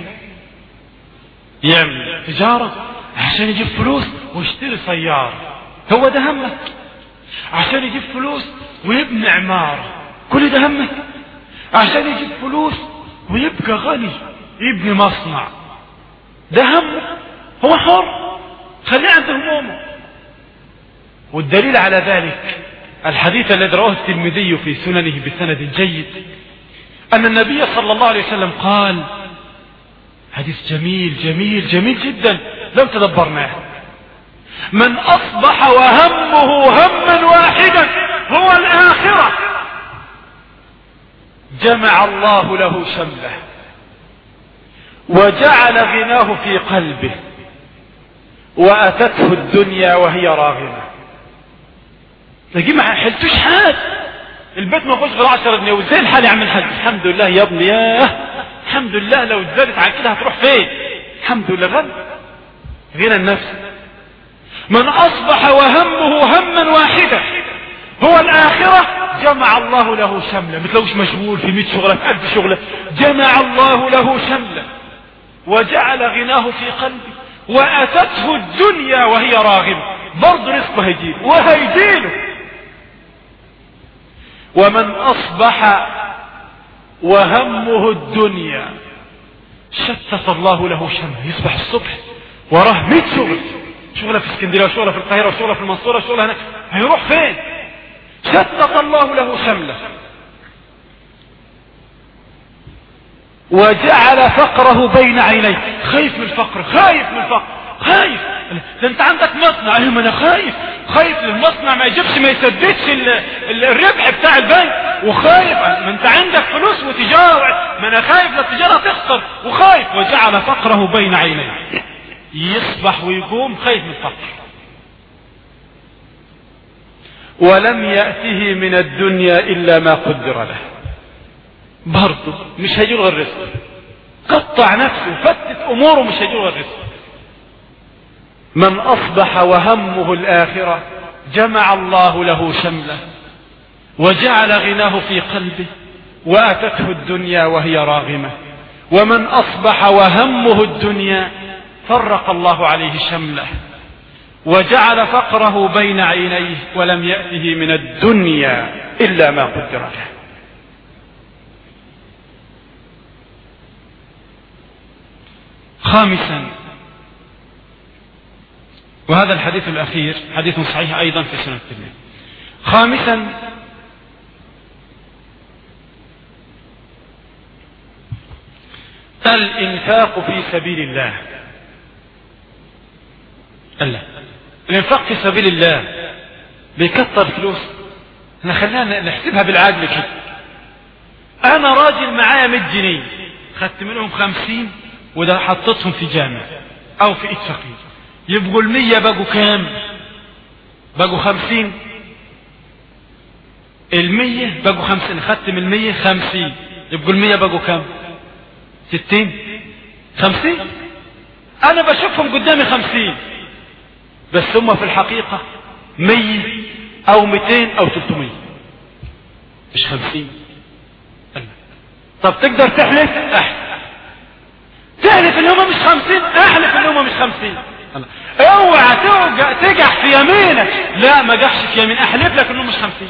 يعمل تجارة عشان يجيب فلوس ويشتري سيارة، هو ده همك، عشان يجيب فلوس ويبني عمارة، كل ده همك، عشان يجيب فلوس ويبقى غني يبني مصنع، ده همك، هو حر، خليه عند همومه. والدليل على ذلك الحديث الذي رواه الترمذي في سننه بسند جيد، أن النبي صلى الله عليه وسلم قال، حديث جميل جميل جميل جدا لو تدبرناه: من أصبح وهمه هما واحدا هو الآخرة جمع الله له شمله وجعل غناه في قلبه وأتته الدنيا وهي راغمة. تجي ما حلتوش حاجة، البيت ما فيهوش غير عشرة جنيه، وازاي الحال يا عم الحاج؟ الحمد لله يا ابني، ياه الحمد لله، لو اتزادت عن كده هتروح فين؟ الحمد لله غنى غنى النفس. من أصبح وهمه هما واحدا هو الآخرة جمع الله له شمله، مثلوش مشغول في مئة شغلة في ألف شغلة، جمع الله له شمله وجعل غناه في قلبه وأتته الدنيا وهي راغمة، برضه رزقه هيجيله وهيجيله. ومن أصبح وهمه الدنيا شتت الله له شمله. يصبح الصبح وراه مئة شغل، شغله في اسكندريه وشغله في القاهره وشغله في المنصوره وشغله هناك، هيروح فين؟ شتت الله له شمله وجعل فقره بين عينيه. خايف من الفقر، خايف من الفقر، خايف. ده انت عندك مصنع. ايوه ما انا خايف، خايف المصنع ما يجيبش ما يسددش الربح بتاع البنك، وخايف ما انت عندك فلوس وتجاره، ما انا خايف لا التجاره تخسر وخايف. وجعل فقره بين عينيه، يصبح ويقوم خايف من الفقر. ولم يأته من الدنيا إلا ما قدر له. برضه مش هيجي غير رزق، قطع نفسه فتت أموره مش هيجي غير رزق. من أصبح وهمه الآخرة جمع الله له شمله وجعل غناه في قلبه وأتته الدنيا وهي راغمة. ومن أصبح وهمه الدنيا فرق الله عليه شمله وجعل فقره بين عينيه ولم يأته من الدنيا إلا ما قدر له. خامسا، وهذا الحديث الأخير حديث صحيح أيضا في سنن الترمذي. خامسا، الإنفاق في سبيل الله. الله الإنفاق في سبيل الله بيكتر فلوس. احنا خلينا نحسبها بالعدل كده. أنا راجل معايا مئة جنيه، خدت منهم خمسين وده حطيتهم في جامع أو في إيد فقير، يبقوا المية بقوا كام؟ بقوا خمسين. المية بقوا خمسين، خدت من المية خمسين، يبقوا المية بقوا كام؟ ستين. خمسين. أنا بشوفهم قدامي خمسين، بس هم في الحقيقة مية أو مئتين أو ثلاثمية، مش خمسين. طب تقدر تحلف؟ احلف. تحلف ان هم مش خمسين؟ احلف ان هم مش خمسين. اوعى تجح في يمينك. لا ما جحش في يمين، احلف لك انهم مش خمسين.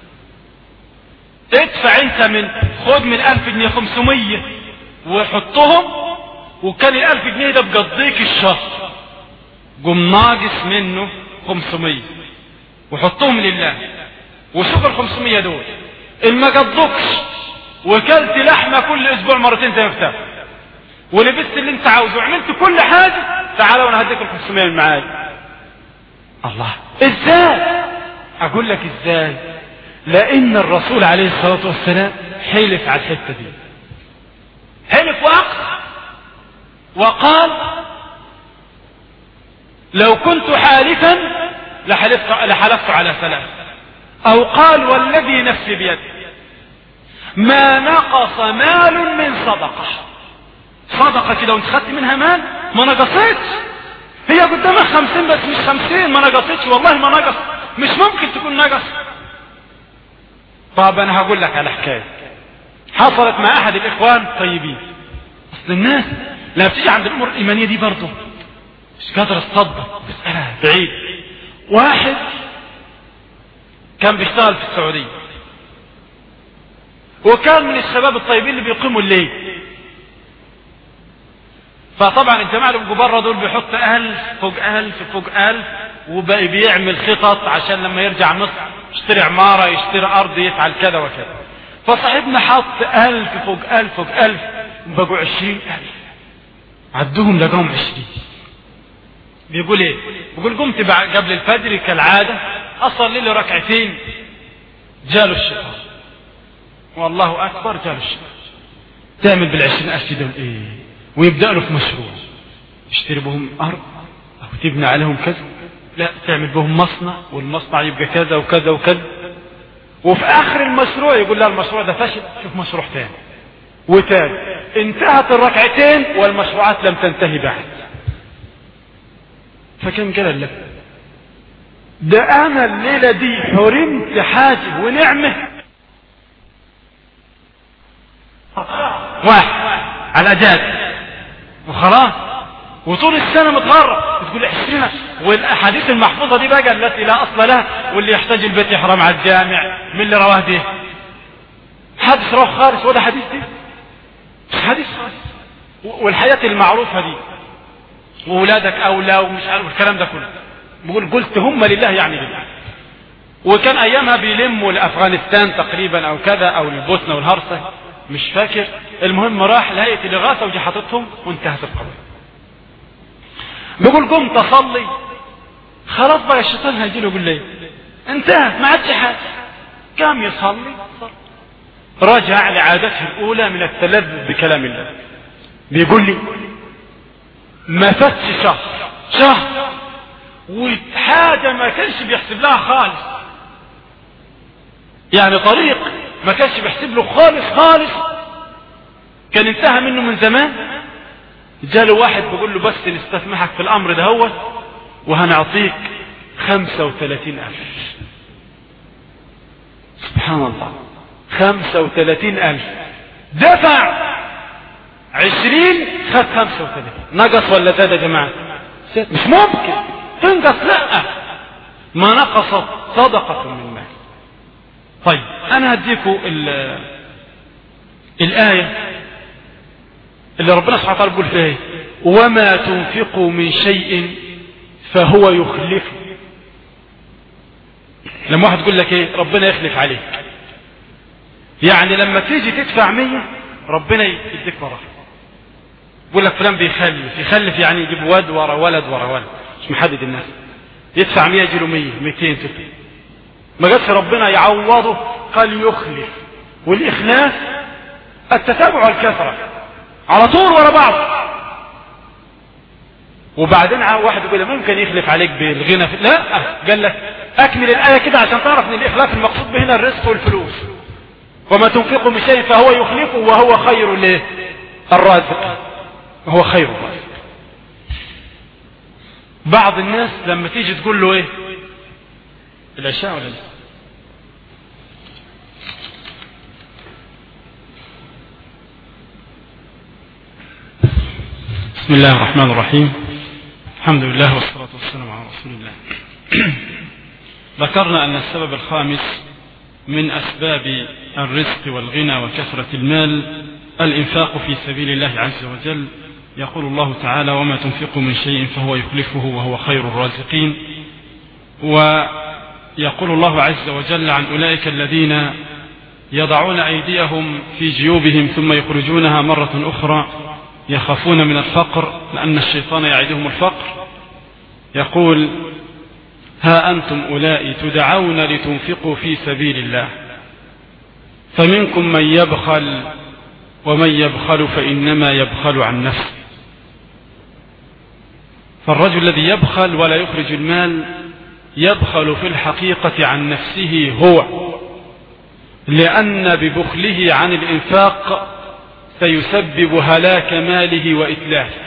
ادفع انت من خد من الف جنيه خمسمية وحطهم، وكان الالف جنيه ده بقضيك الشهر، قم ناقص منه خمسمية وحطهم لله، وشوف الخمسمية دول ان ما قضوكش وكلت لحمة كل اسبوع مرتين زي ما بتاكل ولبست اللي انت عاوزه وعملت كل حاجة، تعال وانا هديك الخمسمية من معايا. الله، ازاي؟ اقول لك ازاي. لان الرسول عليه الصلاة والسلام حلف على الحتة دي، حلف وأقسم وقال لو كنت حالفا لحلفت, لحلفت على ثلاث، او قال والذي نفسي بيده ما نقص مال من صدقة. صدقة كده وانت خدت منها مال ما نقصتش، هي قدامك خمسين بس مش خمسين، ما نقصتش والله ما نقص، مش ممكن تكون نقص. طب انا هقول لك على حكاية حصلت مع احد الاخوان الطيبين. اصل الناس لما بتيجي عند الامور الايمانية دي برضه مش قادر تصدق، بسألها بعيد. واحد كان بيشتغل في السعودية وكان من الشباب الطيبين اللي بيقيموا الليل، فطبعا الجماعة اللي بيجوا بره دول بيحط ألف فوق ألف فوق ألف، وبقى بيعمل خطط عشان لما يرجع مصر يشتري عمارة يشتري أرض يفعل كذا وكذا. فصاحبنا حط ألف فوق ألف فوق ألف، بقوا عشرين ألف، عدوهم لقوهم عشرين. بيقول ايه؟ بيقول قمت قبل الفجر كالعادة أصلي لي ركعتين، جاله الشيطان والله أكبر، جاله الشيطان تعمل بالعشرين ألف دول ايه؟ ويبدأ له في مشروع، يشتري بهم أرض أو تبني عليهم كذا، لا تعمل بهم مصنع والمصنع يبقى كذا وكذا وكذا، وفي آخر المشروع يقول لا المشروع ده فشل، شوف مشروع ثاني وثاني. انتهت الركعتين والمشروعات لم تنتهي بعد. فكم قال لك ده أنا الليلة دي حرمت حاجة ونعمة. واحد على أجازة وخلاص وطول السنة متغرب، بتقول عشرين. والأحاديث المحفوظة دي بقى التي لا أصل لها، واللي يحتاج البيت يحرم على الجامع من اللي رواه دي حدث روح خالص، وده حديث دي مش حديث خالص. والحياة المعروفة دي وولادك أولى ومش عارف الكلام ده كله، بقول قلت هم لله يعني لله. وكان أيامها بيلموا لأفغانستان تقريبا أو كذا أو البوسنة والهرسة مش فاكر، المهم راح لهيئة الإغاثة وجي حاططهم وانتهت القضية. بيقول قمت أصلي، خلاص بقى الشيطان هيجيله يقول لي انتهت ما عادش حاجة. قام يصلي، رجع لعادته الأولى من التلذذ بكلام الله. بيقول لي ما فاتش شهر شهر وحاجة ما كانش بيحسب لها خالص، يعني طريق ما كانش بيحسب له خالص خالص، كان انتهى منه من زمان. جاله واحد بيقول له بس نستسمحك في الأمر ده هو وهنعطيك خمسة وثلاثين ألف. سبحان الله، خمسة وثلاثين ألف دفع عشرين خد خمسة وثلاثين. نقص ولا زاد يا جماعة؟ مش ممكن تنقص، لا ما نقصت صدقة من مال. طيب أنا هديكم الآية اللي ربنا سبحانه وتعالى بيقول فيها وما تنفقوا من شيء فهو يخلفه. لما واحد يقول لك ايه ربنا يخلف عليك، يعني لما تيجي تدفع مية ربنا يديك وراه. يقول لك فلان بيخلف، يخلف يعني يجيب ولد ورا ولد ورا ولد، مش محدد الناس. يدفع مية يجيله مية ميتين ستين. ما قالش ربنا يعوضه، قال يخلف. والإخلاف التتابع والكثرة على طول ورا بعض. وبعدين واحد يقول ممكن يخلف عليك بالغنى في... لا، قال لك اكمل الآية كده عشان تعرف ان الإخلاف المقصود به هنا الرزق والفلوس. وما تنفقوا من شيء فهو يخلفه وهو خير ليه الرازق، هو خير الرازق. بعض الناس لما تيجي تقول له ايه العشاء ولا لا؟ بسم الله الرحمن الرحيم، الحمد لله والصلاة والسلام على رسول الله. ذكرنا أن السبب الخامس من أسباب الرزق والغنى وكثرة المال الإنفاق في سبيل الله عز وجل. يقول الله تعالى وما تنفقوا من شيء فهو يخلفه وهو خير الرازقين. ويقول الله عز وجل عن أولئك الذين يضعون أيديهم في جيوبهم ثم يخرجونها مرة أخرى يخافون من الفقر لأن الشيطان يعدهم الفقر. يقول ها أنتم أولئك تدعون لتنفقوا في سبيل الله فمنكم من يبخل ومن يبخل فإنما يبخل عن نفسه. فالرجل الذي يبخل ولا يخرج المال يبخل في الحقيقة عن نفسه هو، لأن ببخله عن الإنفاق سيسبب هلاك ماله وإتلافه.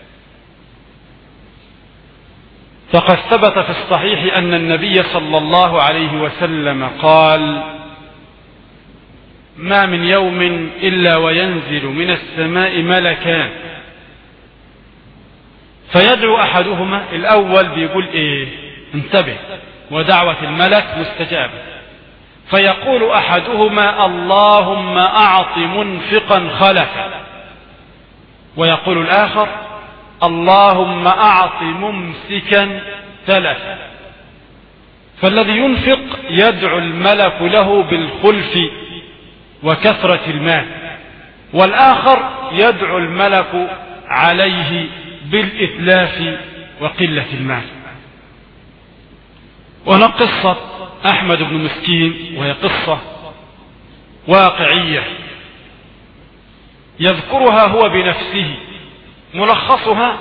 فقد ثبت في الصحيح أن النبي صلى الله عليه وسلم قال ما من يوم إلا وينزل من السماء ملكان فيدعو أحدهما، الأول بيقول إيه انتبه ودعوة الملك مستجابة، فيقول أحدهما اللهم أعط منفقا خلفا، ويقول الآخر اللهم أعط ممسكا تلفا. فالذي ينفق يدعو الملك له بالخلف وكثرة المال، والآخر يدعو الملك عليه بالإتلاف وقلة المال. وهنا قصة أحمد بن مسكين، وهي قصة واقعية يذكرها هو بنفسه. ملخصها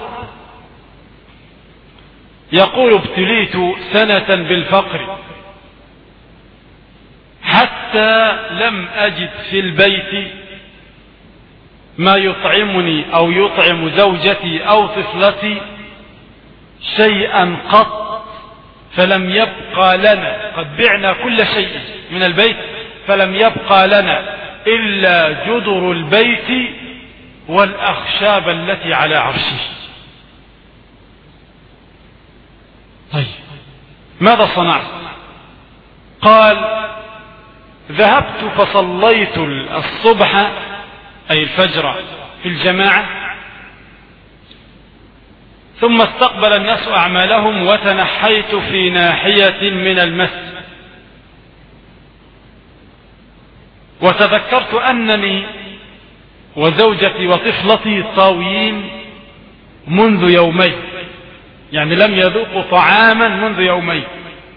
يقول ابتليت سنة بالفقر حتى لم أجد في البيت ما يطعمني أو يطعم زوجتي أو طفلتي شيئا قط، فلم يبقى لنا، قد بعنا كل شيء من البيت فلم يبقى لنا إلا جدر البيت والأخشاب التي على عرشه. طيب ماذا صنعت؟ قال ذهبت فصليت الصبح أي الفجر في الجماعة، ثم استقبل الناس أعمالهم وتنحيت في ناحية من المسجد، وتذكرت أنني وزوجتي وطفلتي طاويين منذ يومين، يعني لم يذوقوا طعاما منذ يومين.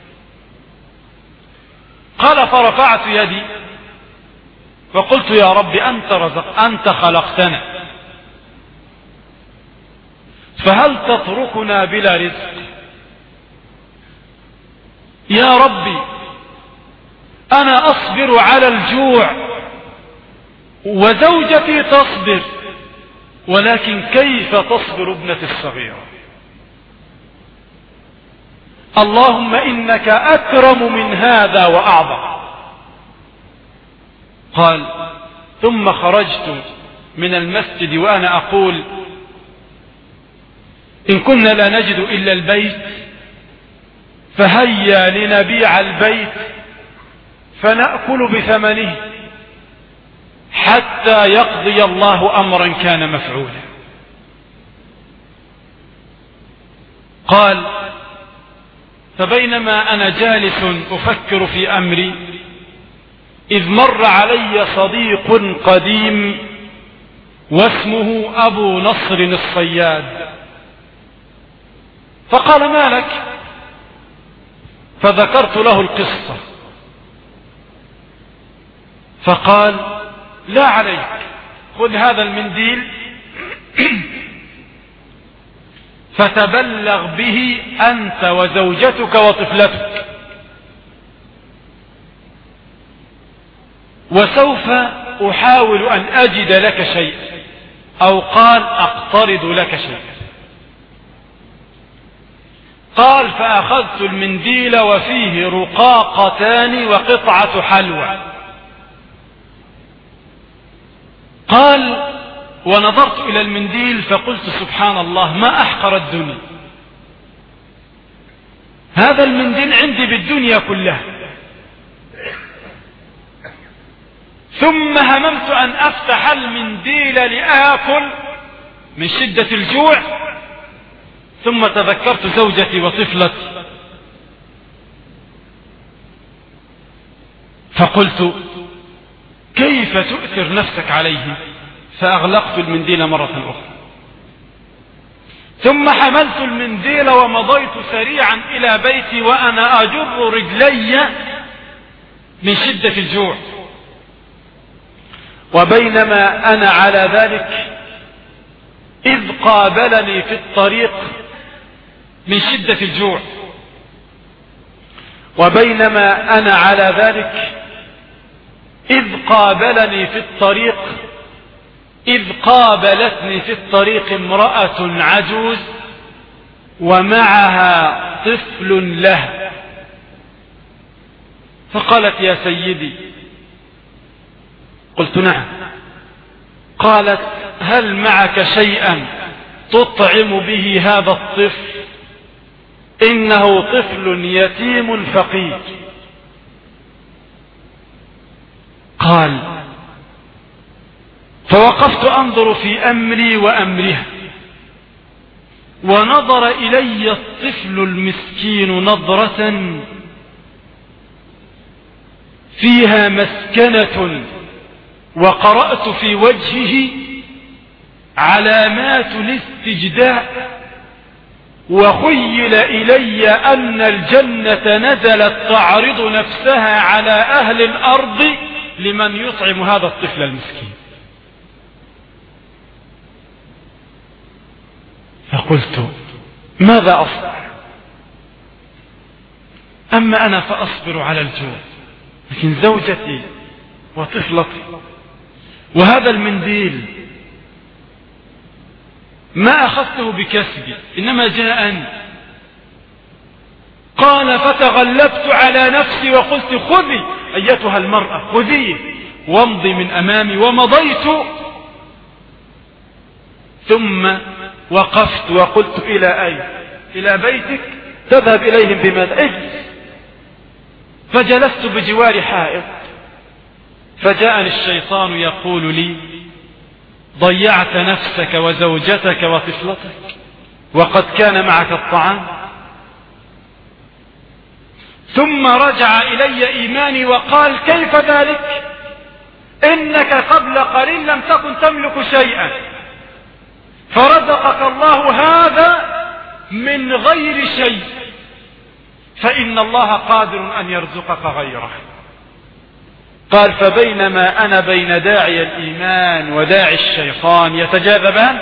قال فرفعت يدي وقلت يا رب أنت رزق، أنت خلقتنا، فهل تتركنا بلا رزق؟ يا ربي أنا أصبر على الجوع وزوجتي تصبر، ولكن كيف تصبر ابنتي الصغيرة؟ اللهم إنك أكرم من هذا وأعظم. قال ثم خرجت من المسجد وأنا أقول إن كنا لا نجد إلا البيت فهيا لنبيع البيت فنأكل بثمنه حتى يقضي الله أمرا كان مفعولا. قال فبينما أنا جالس أفكر في أمري إذ مر علي صديق قديم واسمه أبو نصر الصياد، فقال ما لك؟ فذكرت له القصة، فقال لا عليك، خذ هذا المنديل فتبلغ به أنت وزوجتك وطفلتك، وسوف أحاول أن أجد لك شيء، أو قال أقترض لك شيء. قال فأخذت المنديل وفيه رقاقتان وقطعة حلوى. قال ونظرت إلى المنديل فقلت سبحان الله ما أحقر الدنيا، هذا المنديل عندي بالدنيا كلها. ثم هممت أن أفتح المنديل لآكل من شدة الجوع، ثم تذكرت زوجتي وطفلتي فقلت كيف تؤثر نفسك عليه، فأغلقت المنديل مرة أخرى. ثم حملت المنديل ومضيت سريعا إلى بيتي وأنا أجر رجلي من شدة الجوع. وبينما أنا على ذلك إذ قابلني في الطريق من شدة الجوع وبينما أنا على ذلك إذ قابلني في الطريق إذ قابلتني في الطريق امرأة عجوز ومعها طفل له، فقالت يا سيدي. قلت نعم. قالت هل معك شيئا تطعم به هذا الطفل؟ إنه طفل يتيم فقير. قال فوقفت أنظر في أمري وأمرها، ونظر إلي الطفل المسكين نظرة فيها مسكنة، وقرأت في وجهه علامات الاستجداء، وخيل إلي أن الجنة نزلت تعرض نفسها على أهل الأرض لمن يطعم هذا الطفل المسكين. فقلت ماذا أصنع؟ أما أنا فأصبر على الجوع، لكن زوجتي وطفلتي وهذا المنديل ما أخذته بكسبي إنما جاءني. قال فتغلبت على نفسي وقلت خذي أيتها المرأة خذيه وامضي من أمامي، ومضيت. ثم وقفت وقلت إلى أين؟ إلى بيتك تذهب إليهم بماذا؟ اجلس. فجلست بجوار حائط فجاءني الشيطان يقول لي ضيعت نفسك وزوجتك وطفلتك وقد كان معك الطعام. ثم رجع إلي إيماني وقال كيف ذلك؟ إنك قبل قليل لم تكن تملك شيئا فرزقك الله هذا من غير شيء، فإن الله قادر أن يرزقك غيره. قال فبينما أنا بين داعي الإيمان وداعي الشيطان يتجاذبان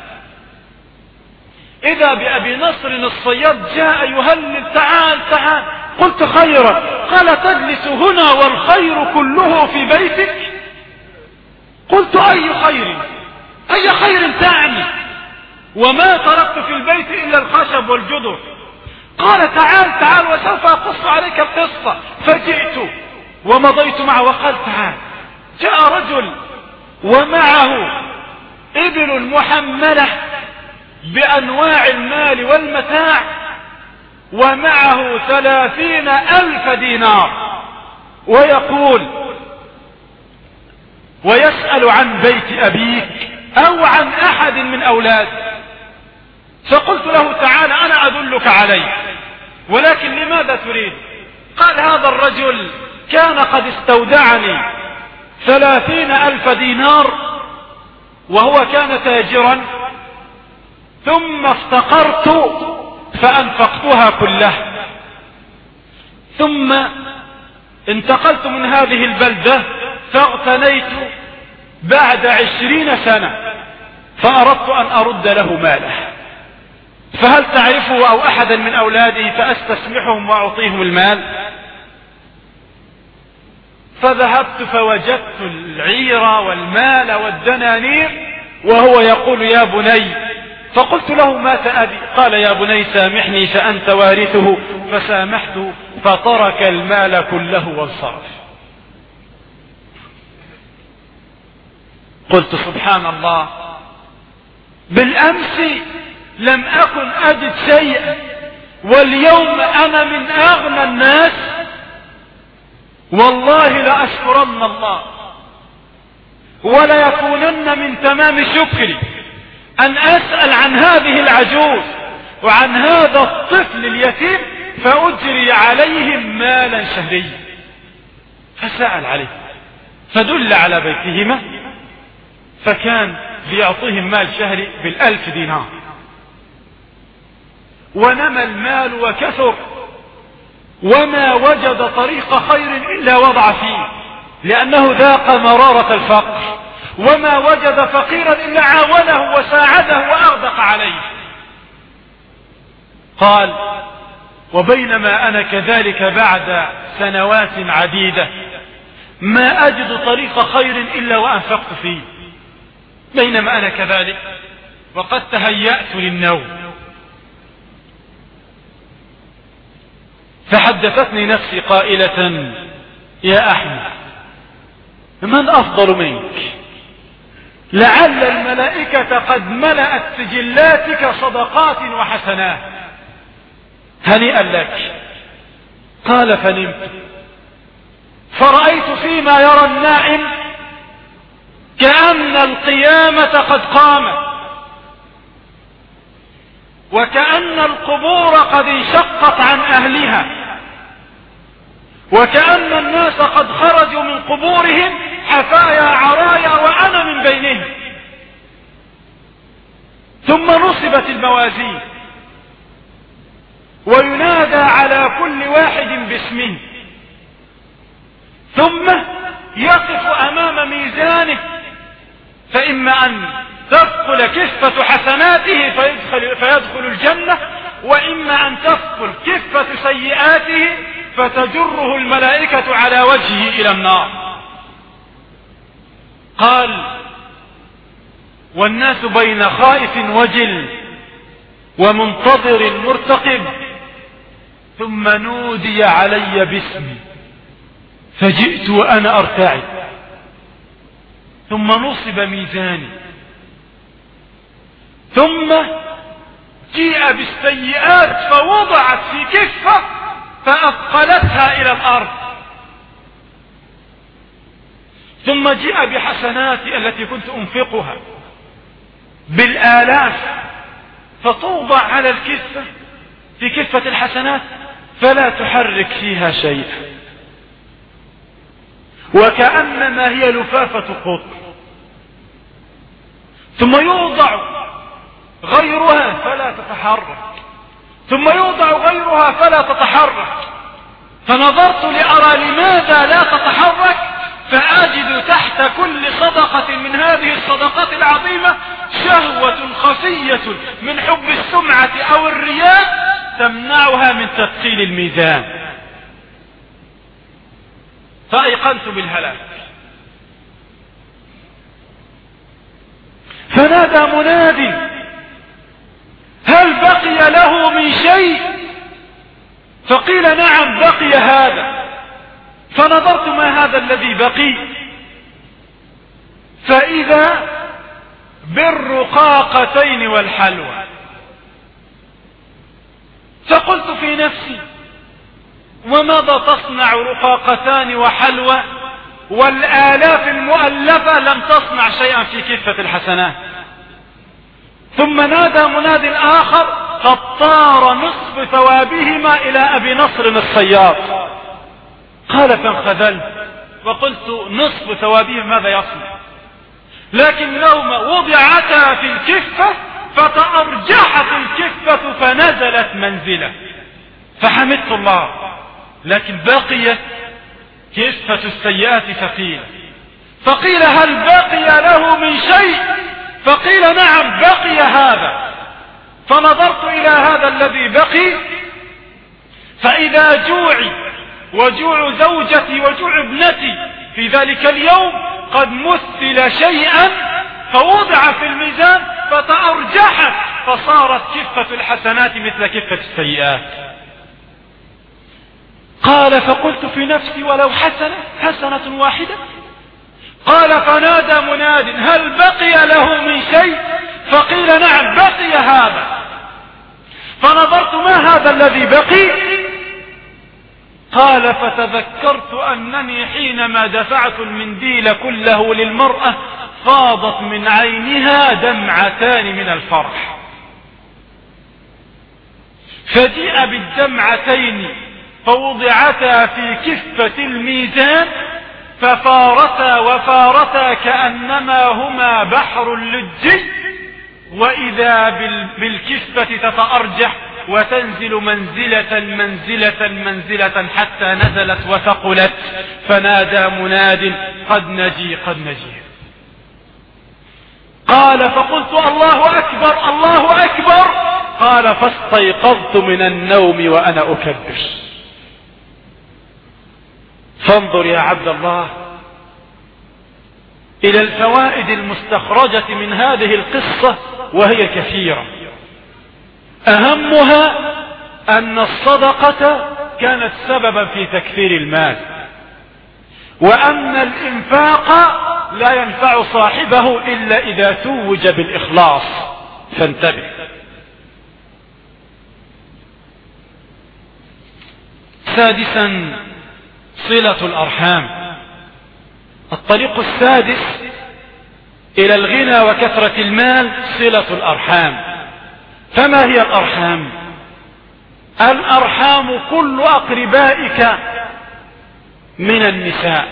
إذا بأبي نصر الصياد جاء يهلل تعال تعال. قلت خيرا. قال تجلس هنا والخير كله في بيتك؟ قلت أي خير أي خير تعني وما تركت في البيت إلا الخشب والجدر. قال تعال تعال وسوف أقص عليك القصة. فجئت ومضيت معه وقال تعال. جاء رجل ومعه إبل محملة بأنواع المال والمتاع ومعه ثلاثين ألف دينار ويقول ويسأل عن بيت أبيك أو عن أحد من أولاد. فقلت له تعالى أنا أدلك عليه، ولكن لماذا تريد؟ قال هذا الرجل كان قد استودعني ثلاثين ألف دينار وهو كان تاجرا، ثم افتقرت فأنفقتها كلها، ثم انتقلت من هذه البلدة فاغتنيت بعد عشرين سنة فأردت أن أرد له ماله، فهل تعرفه أو أحدا من أولاده فأستسمحهم وأعطيهم المال؟ فذهبت فوجدت العير والمال والدنانير وهو يقول يا بني. فقلت له مات أبي. قال يا بني سامحني فأنت وارثه. فسامحته فترك المال كله وانصرف. قلت سبحان الله، بالأمس لم أكن أجد شيئا واليوم أنا من أغنى الناس. والله لأشكرن الله ولا يكونن من تمام شكري أن أسأل عن هذه العجوز وعن هذا الطفل اليتيم فأجري عليهم مالا شهريا. فسأل عليه فدل على بيتهما فكان بيعطيهم مال شهري بالألف دينار، ونمى المال وكثر وما وجد طريق خير إلا وضع فيه، لأنه ذاق مرارة الفقر، وما وجد فقيرا إلا عاونه وساعده وأغدق عليه. قال وبينما أنا كذلك بعد سنوات عديدة ما أجد طريق خير إلا وأنفقت فيه، بينما أنا كذلك وقد تهيأت للنوم. فحدثتني نفسي قائلة يا أحمد من أفضل منك؟ لعل الملائكة قد ملأت سجلاتك صدقات وحسنات، هنيئا لك. قال فنمت فرأيت فيما يرى النائم كأن القيامة قد قامت وكأن القبور قد انشقت عن أهلها وكأن الناس قد خرجوا من قبورهم حفايا عرايا وأنا من بينهم. ثم نصبت الموازين وينادى على كل واحد باسمه، ثم يقف أمام ميزانه فإما أن تثقل كفة حسناته فيدخل, فيدخل الجنة، وإما أن تثقل كفة سيئاته فتجره الملائكة على وجهه إلى النار. قال والناس بين خائف وجل ومنتظر مرتقب، ثم نودي علي باسمي فجئت وأنا أرتعد، ثم نصب ميزاني، ثم جيء بالسيئات فوضعت في كفة فأثقلتها إلى الأرض. ثم جاء بحسناتي التي كنت أنفقها بالآلاف فتوضع على الكفة في كفة الحسنات فلا تحرك فيها شيئا، وكأنما هي لفافة قط. ثم يوضع غيرها فلا تتحرك، ثم يوضع غيرها فلا تتحرك. فنظرت لأرى لماذا لا تتحرك، فأجد تحت كل صدقة من هذه الصدقات العظيمة شهوة خفية من حب السمعة أو الرياء تمنعها من تثقيل الميزان. فأيقنت بالهلاك. فنادى منادي: هل بقي له من شيء؟ فقيل: نعم بقي هذا. فنظرت ما هذا الذي بقي، فإذا بالرقاقتين والحلوى. فقلت في نفسي: وماذا تصنع رقاقتان وحلوى والآلاف المؤلفة لم تصنع شيئا في كفة الحسنات؟ ثم نادى مناد آخر قد طار نصف ثوابهما إلى أبي نصر الصياد. قال: فانخذلت وقلت: نصف ثوابهما ماذا يصنع؟ لكنهما وضعتا في الكفة فتأرجحت الكفة فنزلت منزلة، فحمدت الله. لكن بقيت كفة السيئات ثقيلة. فقيل: هل بقي له من شيء؟ فقيل: نعم بقي هذا. فنظرت إلى هذا الذي بقي، فإذا جوعي وجوع زوجتي وجوع ابنتي في ذلك اليوم قد مثل شيئا فوضع في الميزان فتأرجحت فصارت كفة الحسنات مثل كفة السيئات. قال: فقلت في نفسي: ولو حسنة حسنة واحدة. قال: فنادى مناد: هل بقي له من شيء؟ فقيل: نعم بقي هذا. فنظرت ما هذا الذي بقي؟ قال: فتذكرت أنني حينما دفعت المنديل كله للمرأة فاضت من عينها دمعتان من الفرح، فجيء بالدمعتين فوضعتا في كفة الميزان ففارتا وفارتا كأنما هما بحر لجي، وإذا بالكفة تتأرجح وتنزل منزلة منزلة منزلة حتى نزلت وثقلت. فنادى مناد: قد نجي قد نجي. قال: فقلت: الله أكبر الله أكبر. قال: فاستيقظت من النوم وأنا أكبر. فانظر يا عبد الله إلى الفوائد المستخرجة من هذه القصة، وهي كثيرة. أهمها أن الصدقة كانت سببا في تكثير المال، وأن الإنفاق لا ينفع صاحبه إلا إذا توج بالإخلاص. فانتبه. سادسا: صلة الأرحام. الطريق السادس إلى الغنى وكثرة المال صلة الأرحام. فما هي الأرحام؟ الأرحام كل أقربائك من النساء.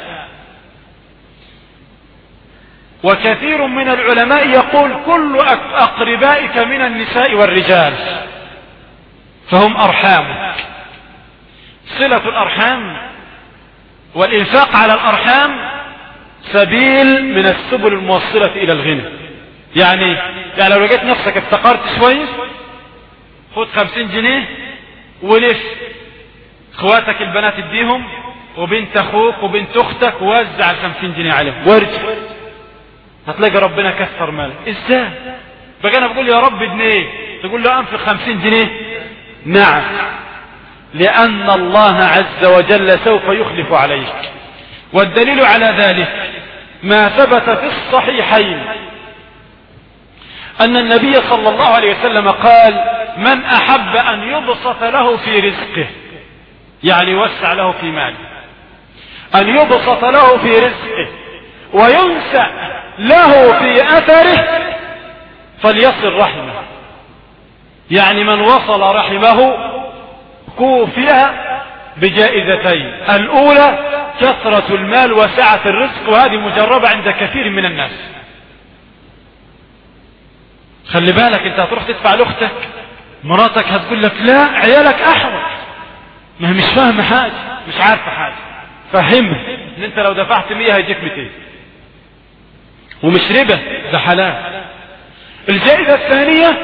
وكثير من العلماء يقول كل أقربائك من النساء والرجال، فهم أرحامك. صلة الأرحام والإنفاق على الأرحام سبيل من السبل الموصلة إلى الغنى. يعني يعني لو لقيت نفسك افتقرت شوية، خد خمسين جنيه ولف اخواتك البنات اديهم، وبنت اخوك وبنت اختك، ووزع الخمسين جنيه عليهم وارجع، هتلاقي ربنا كثر مالك. ازاي؟ بقى انا بقول يا رب جنيه تقول له انفق خمسين جنيه؟ نعم، لأن الله عز وجل سوف يخلف عليك. والدليل على ذلك ما ثبت في الصحيحين أن النبي صلى الله عليه وسلم قال: من أحب أن يبسط له في رزقه، يعني يوسع له في ماله، أن يبسط له في رزقه وينسأ له في أثره فليصل رحمه. يعني من وصل رحمه كوفئ بجائزتين: الأولى كثرة المال وسعة الرزق، وهذه مجربة عند كثير من الناس. خلي بالك، انت هتروح تدفع لاختك، مراتك هتقول لك لا عيالك احوج، ما هي مش فاهمه حاجه، مش عارفه حاجه. فهمها ان انت لو دفعت مية هيجيك ميتين، ومش ربا، ده حلال. الجائزه الثانيه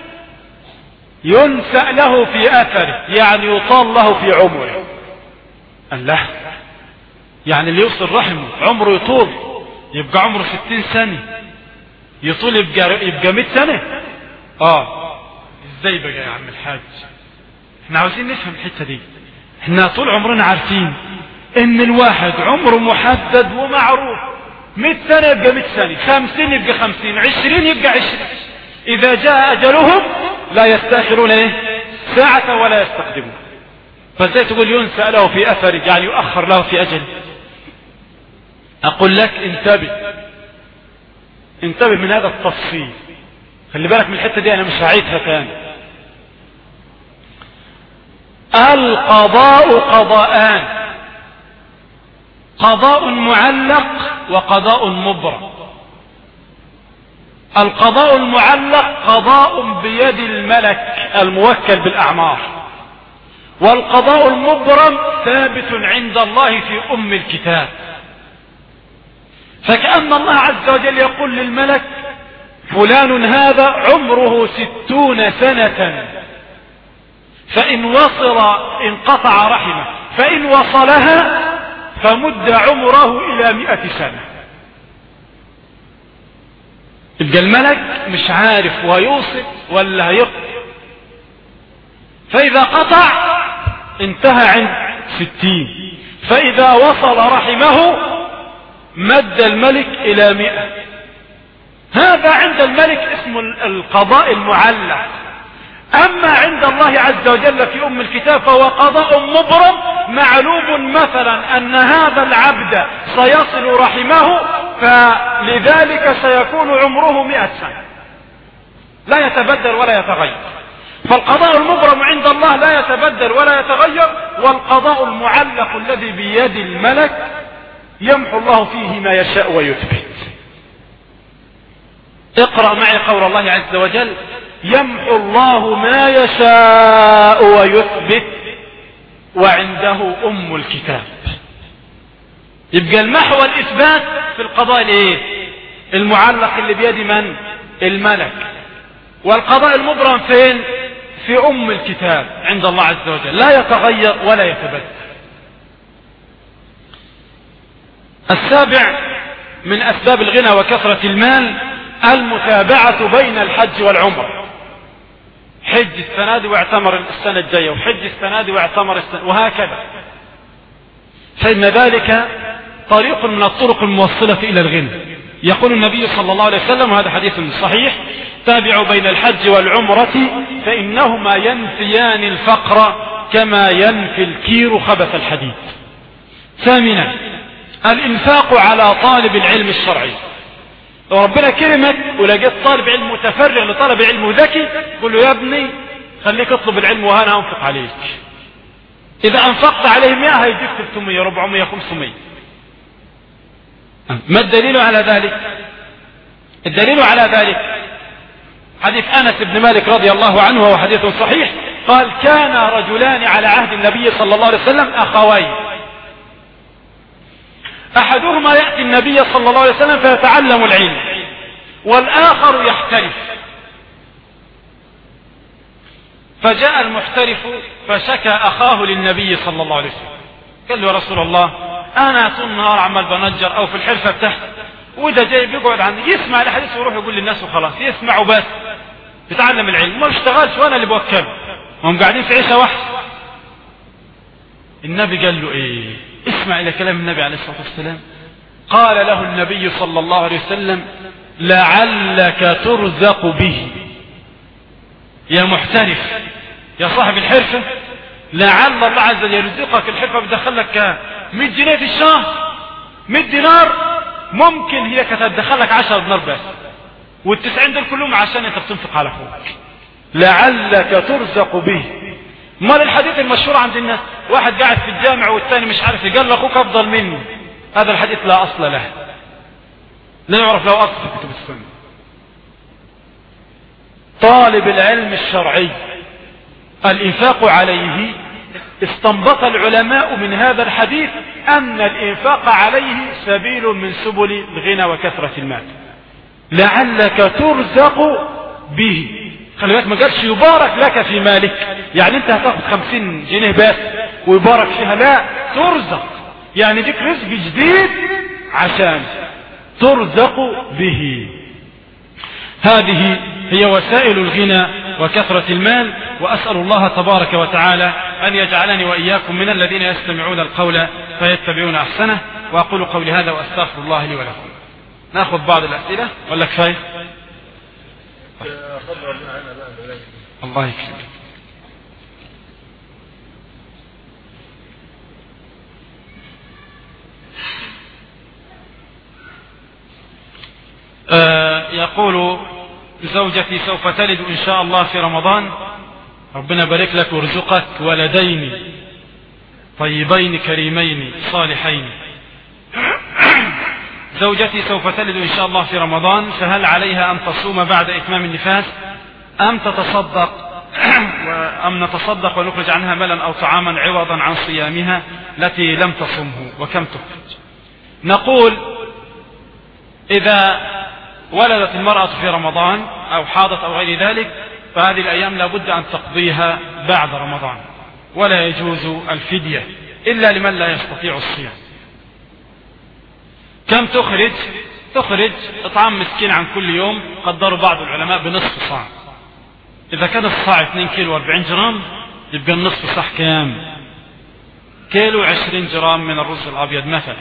ينسأ له في اثره، يعني يطال له في عمره. الله، يعني اللي يوصل رحمه عمره يطول، يبقى عمره ستين سنة، يطول يبقى يبقى مئة سنة. اه ازاي بقى يا عم الحاج؟ احنا عاوزين نفهم الحته دي. احنا طول عمرنا عارفين ان الواحد عمره محدد ومعروف، مئة سنة يبقى مئة سنة، خمسين يبقى خمسين، عشرين يبقى عشرين. اذا جاء اجلهم لا يستأخرون ايه ساعة ولا يستقدمون. فازاي تقول ينسأ له في اثره، يعني يؤخر له في اجله؟ اقول لك انتبه انتبه من هذا التفصيل، خلي بالك من الحتة دي، انا مش هعيدها تاني. القضاء قضاءان: قضاء معلق وقضاء مبرم. القضاء المعلق قضاء بيد الملك الموكل بالأعمار، والقضاء المبرم ثابت عند الله في أم الكتاب. فكأن الله عز وجل يقول للملك: فلان هذا عمره ستون سنة، فإن وصل انقطع رحمه، فإن وصلها فمد عمره إلى مئة سنة. يبقى الملك مش عارف وهيوصل ولا هيقطع، فإذا قطع انتهى عند ستين، فإذا وصل رحمه مد الملك إلى مئة. هذا عند الملك اسمه القضاء المعلق. أما عند الله عز وجل في أم الكتاب فهو قضاء مبرم، معلوم مثلا أن هذا العبد سيصل رحمه، فلذلك سيكون عمره مئة سنة، لا يتبدل ولا يتغير. فالقضاء المبرم عند الله لا يتبدل ولا يتغير، والقضاء المعلق الذي بيد الملك يمحو الله فيه ما يشاء ويثبت. اقرأ معي قول الله عز وجل: يمحو الله ما يشاء ويثبت وعنده أم الكتاب. يبقى المحو والإثبات في القضاء الايه المعلق اللي بيد من؟ الملك. والقضاء المبرم فين؟ في أم الكتاب عند الله عز وجل، لا يتغير ولا يتبدل. السابع من أسباب الغنى وكثرة المال المتابعة بين الحج والعمر. حج السنة دي واعتمر السنة الجاية، وحج السنة دي واعتمر السنة، وهكذا. فإن ذلك طريق من الطرق الموصلة إلى الغنى. يقول النبي صلى الله عليه وسلم، وهذا حديث صحيح: تابعوا بين الحج والعمرة فإنهما ينفيان الفقر كما ينفي الكير خبث الحديد. ثامنا الإنفاق على طالب العلم الشرعي. لو ربنا كرمك ولقيت طالب علم متفرغ لطلب علم ذكي، قل له: يا ابني خليك اطلب العلم وأنا أنفق عليك. إذا أنفقت عليه مئة هيجيك ثلاثمية أربعمية خمسمية. ما الدليل على ذلك؟ الدليل على ذلك حديث أنس بن مالك رضي الله عنه، وهو حديث صحيح، قال: كان رجلان على عهد النبي صلى الله عليه وسلم أخوين، أحدهما يأتي النبي صلى الله عليه وسلم فيتعلم العلم، والآخر يحترف. فجاء المحترف فشكى أخاه للنبي صلى الله عليه وسلم، قال له: يا رسول الله، أنا طول النهار عمال بنجر أو في الحرفة بتاعتي، وده جاي بيقعد عندي يسمع الحديث ويروح يقول للناس وخلاص، يسمع وبس، بيتعلم العلم ما بيشتغلش، وأنا اللي بوكله، وهم قاعدين في عيشة واحدة. النبي قال له: إيه؟ اسمع إلى كلام النبي عليه الصلاة والسلام. قال له النبي صلى الله عليه وسلم: لعلك ترزق به. يا محترف، يا صاحب الحرفة، لعل الله عز وجل يرزقك الحرفة، بتدخل لك مئة جنيه في الشهر، مئة دينار، ممكن هي كانت هتدخلك عشرة دينار بس، والتسعين دول كلهم عشان انت بتنفق على اخوك لعلك ترزق به. امال الحديث المشهور عند الناس، واحد قاعد في الجامع والثاني مش عارف، قال لاخوك افضل مني، هذا الحديث لا اصل له، لا يعرف له اصل في كتب السنه. طالب العلم الشرعي الانفاق عليه، استنبط العلماء من هذا الحديث ان الانفاق عليه سبيل من سبل الغنى وكثرة المال، لعلك ترزق به. خلي بالك ما قالش يبارك لك في مالك، يعني انت هتاخد خمسين جنيه بس ويبارك فيها، لا، ترزق يعني ديك رزق جديد عشان ترزق به. هذه هي وسائل الغنى وكثرة المال. وأسأل الله تبارك وتعالى أن يجعلني وإياكم من الذين يستمعون القول فيتبعون أحسنه. وأقول قولي هذا وأستغفر الله لي ولكم. نأخذ بعض الأسئلة ولا كفاية؟ الله يكرمك. آه يقول زوجتي سوف تلد إن شاء الله في رمضان، ربنا يبارك لك ويرزقك ولدين طيبين كريمين صالحين. زوجتي سوف تلد إن شاء الله في رمضان، فهل عليها أن تصوم بعد إتمام النفاس أم تتصدق أم نتصدق ونخرج عنها مالا أو طعاما عوضا عن صيامها التي لم تصمه، وكم تخرج؟ نقول إذا ولدت المرأة في رمضان أو حاضت أو غير ذلك، فهذه الأيام لابد أن تقضيها بعد رمضان، ولا يجوز الفدية إلا لمن لا يستطيع الصيام. كم تخرج؟ تخرج إطعام مسكين عن كل يوم، قدروا بعض العلماء بنصف صاع. إذا كان الصاع اثنين كيلو واربعين جرام، يبقى النصف صح كام؟ كيلو عشرين جرام من الرز الأبيض مثلا.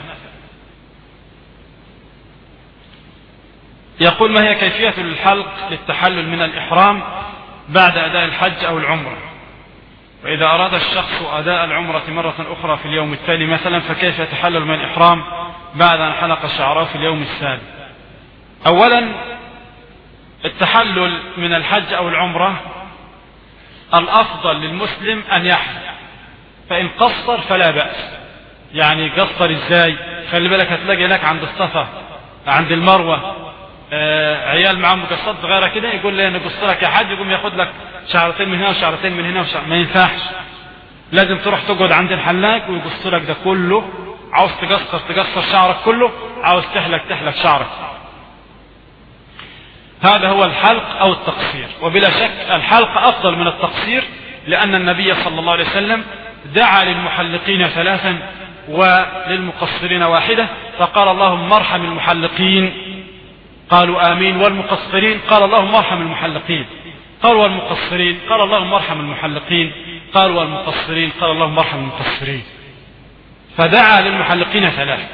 يقول ما هي كيفية الحلق للتحلل من الإحرام بعد أداء الحج أو العمرة؟ وإذا أراد الشخص أداء العمرة مرة أخرى في اليوم التالي مثلا، فكيف يتحلل من الإحرام بعد أن حلق شعره في اليوم الثاني؟ أولا التحلل من الحج أو العمرة الأفضل للمسلم أن يحلق، فإن قصر فلا بأس. يعني قصر إزاي؟ خلي بالك هتلاقي هناك عند الصفا عند المروة آه عيال معهم مقصات صغيرة كده، يقول لي نقص لك يا حاج، يقوم ياخد لك شعرتين من هنا وشعرتين من هنا وشعر... ما ينفعش، لازم تروح تقعد عند الحلاق ويقص لك ده كله. عاوز تقصر تقصر شعرك كله، عاوز تحلق تحلق شعرك. هذا هو الحلق أو التقصير، وبلا شك الحلق أفضل من التقصير، لأن النبي صلى الله عليه وسلم دعا للمحلقين ثلاثا وللمقصرين واحدة، فقال اللهم ارحم المحلقين، قالوا آمين، والمقصرين قال اللهم ارحم المحلقين، قالوا والمقصرين قال اللهم ارحم المحلقين، قالوا والمقصرين قال اللهم ارحم المقصرين. فدعا للمحلقين ثلاثة.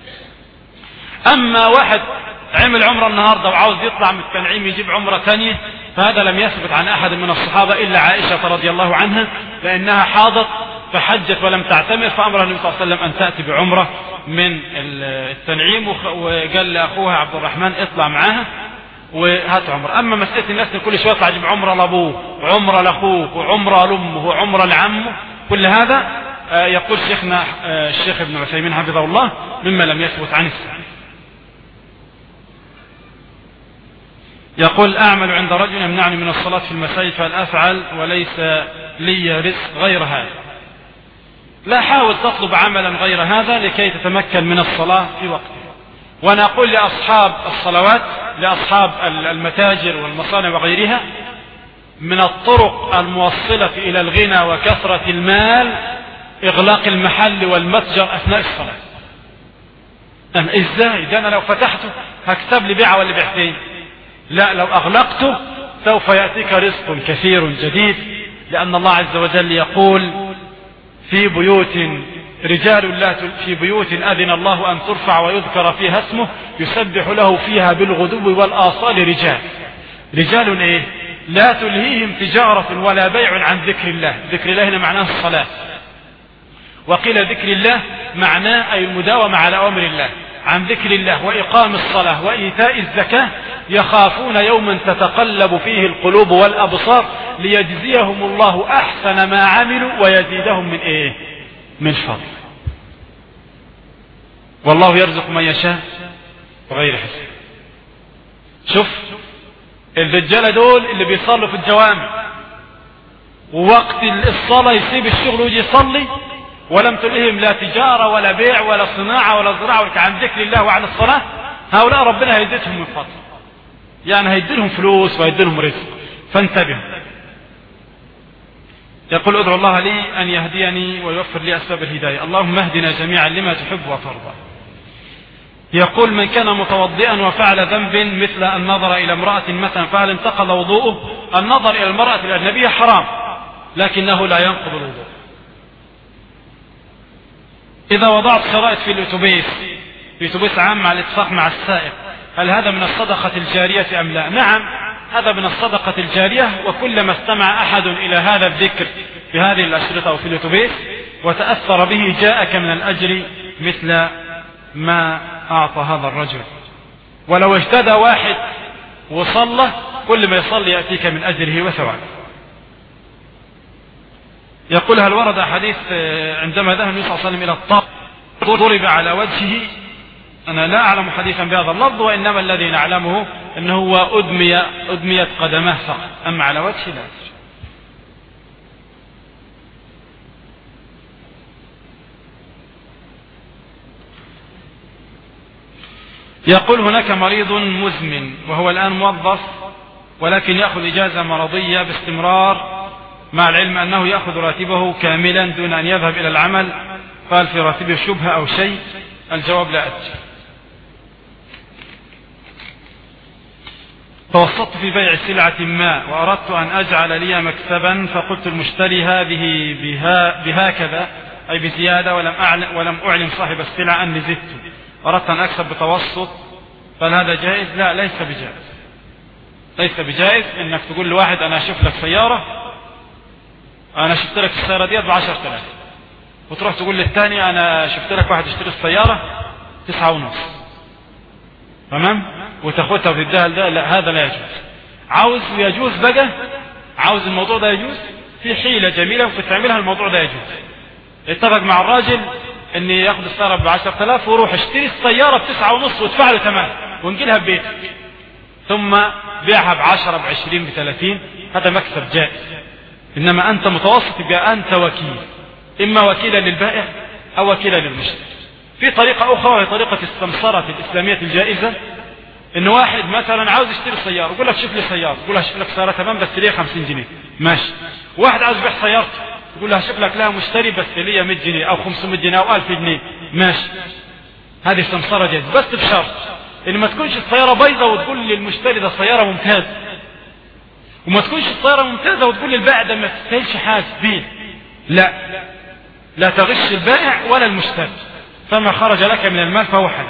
أما واحد عمل عمرة النهاردة وعاوز يطلع من التنعيم يجيب عمرة ثانية، فهذا لم يثبت عن أحد من الصحابة إلا عائشة رضي الله عنها، لأنها حاضت فحجت ولم تعتمر، فأمر النبي صلى الله عليه وسلم أن تأتي بعمرة من التنعيم، وقال لأخوها عبد الرحمن اطلع معاها وهات عمرة. أما مسألة الناس كل شوية يطلع يجيب عمرة لأبوه وعمرة لأخوه وعمرة لأمه وعمرة لعمه، كل هذا يقول شيخنا الشيخ ابن عثيمين حفظه الله مما لم يثبت عن السلف. يقول أعمل عند رجل يمنعني من الصلاة في المساجد، فهل أفعل وليس لي رزق غير هذا؟ لا، حاول تطلب عملا غير هذا لكي تتمكن من الصلاة في وقتها. وأنا أقول لأصحاب الصلوات، لأصحاب المتاجر والمصانع وغيرها، من الطرق الموصلة إلى الغنى وكثرة المال إغلاق المحل والمتجر أثناء الصلاة. أم إزاي؟ ده أنا لو فتحته هكتب لي بيعة ولا بيعتين. لا، لو أغلقته سوف يأتيك رزق كثير جديد، لأن الله عز وجل يقول في بيوت رجال لا في بيوت أذن الله أن ترفع ويذكر فيها اسمه يسبح له فيها بالغدو والآصال رجال. رجال إيه؟ لا تلهيهم تجارة ولا بيع عن ذكر الله. ذكر الله هنا معناه الصلاة، وقيل ذكر الله معناه أي المداومة على أمر الله، عن ذكر الله وإقام الصلاة وإيتاء الزكاة يخافون يوما تتقلب فيه القلوب والأبصار ليجزيهم الله أحسن ما عملوا ويزيدهم من إيه؟ من فضل. والله يرزق من يشاء بغير حساب. شوف الرجالة دول اللي بيصلوا في الجوامع ووقت الصلاة يسيب الشغل ويجي يصلي ولم تلههم لا تجارة ولا بيع ولا صناعة ولا زراعة ولا عن ذكر الله وعن الصلاة، هؤلاء ربنا هيديتهم من فضل، يعني هيديلهم فلوس وهيديلهم رزق، فانتبهوا. يقول ادعو الله لي أن يهديني ويوفر لي أسباب الهداية. اللهم اهدنا جميعا لما تحب وترضى. يقول من كان متوضئا وفعل ذنب مثل النظر إلى امرأة مثلا فهل انتقض وضوءه؟ النظر إلى المرأة الأجنبية حرام لكنه لا ينقض الوضوء. إذا وضعت شرائط في الأتوبيس في أتوبيس عام مع الاتفاق مع السائق هل هذا من الصدقة الجارية أم لا؟ نعم، هذا من الصدقة الجارية، وكلما استمع أحد إلى هذا الذكر في هذه الأشرطة أو في الأتوبيس وتأثر به جاءك من الأجر مثل ما أعطى هذا الرجل. ولو اجتدى واحد وصلى كل ما يصلي يأتيك من أجره وثوابه. يقول هل ورد حديث عندما ذهب النبي صلى الله عليه وسلم إلى الطاق ضرب على وجهه؟ أنا لا أعلم حديثا بهذا اللفظ، وإنما الذي نعلمه أنه هو أدمي أدميت قدمه فقط، أما على وجهه لا. يقول هناك مريض مزمن وهو الآن موظف ولكن يأخذ إجازة مرضية باستمرار مع العلم أنه يأخذ راتبه كاملا دون أن يذهب إلى العمل، قال في راتبه شبهة أو شيء؟ الجواب لا أدري. توسطت في بيع سلعة ما وأردت أن أجعل لي مكسبا فقلت المشتري هذه بها بهكذا أي بزيادة ولم أعلم, ولم أعلم صاحب السلعة أني زدت، أردت أن أكسب بتوسط، فهل هذا جائز؟ لا، ليس بجائز. ليس بجائز إنك تقول لواحد أنا أشوف لك سيارة، أنا شفت لك السيارة دي بعشر تلاف، وتروح تقول للثاني أنا شفت لك واحد يشتري السيارة تسعة ونص، تمام؟ وتاخدها وتديها ده، لا هذا لا يجوز. عاوز يجوز بقى، عاوز الموضوع ده يجوز، في حيلة جميلة وتعملها الموضوع ده يجوز. اتفق مع الراجل ان ياخد السيارة بعشر تلاف وروح اشتري السيارة بتسعة ونص وادفع له ثمن ونجيلها ببيتك، ثم بيعها بعشرة بعشرين بثلاثين، هذا مكسب جائز. انما انت متوسط يبقى انت وكيل، اما وكيلا للبائع او وكيلا للمشتري. في طريقة اخرى وهي طريقة السمسرة الاسلامية الجائزة، ان واحد مثلا عاوز يشتري سيارة يقول لك شوف لي سيارة، يقول له شوف لك سيارة تمام بس ليها خمسين جنيه، ماشي. واحد عاوز يبيع سيارته يقول له شوف لك لها مشتري بس ليها مية جنيه او خمسمية جنيه او ألف جنيه، ماشي. هذه سمسرة جائزة بس بشرط ان ما تكونش السيارة بايظة وتقول للمشتري ده سيارة ممتازة، وما تكونش السيارة ممتازة وتقول للبائع ده ما تستاهلش حاجة بيه. لا، لا تغش البائع ولا المشتري، فما خرج لك من المال فهو حلال.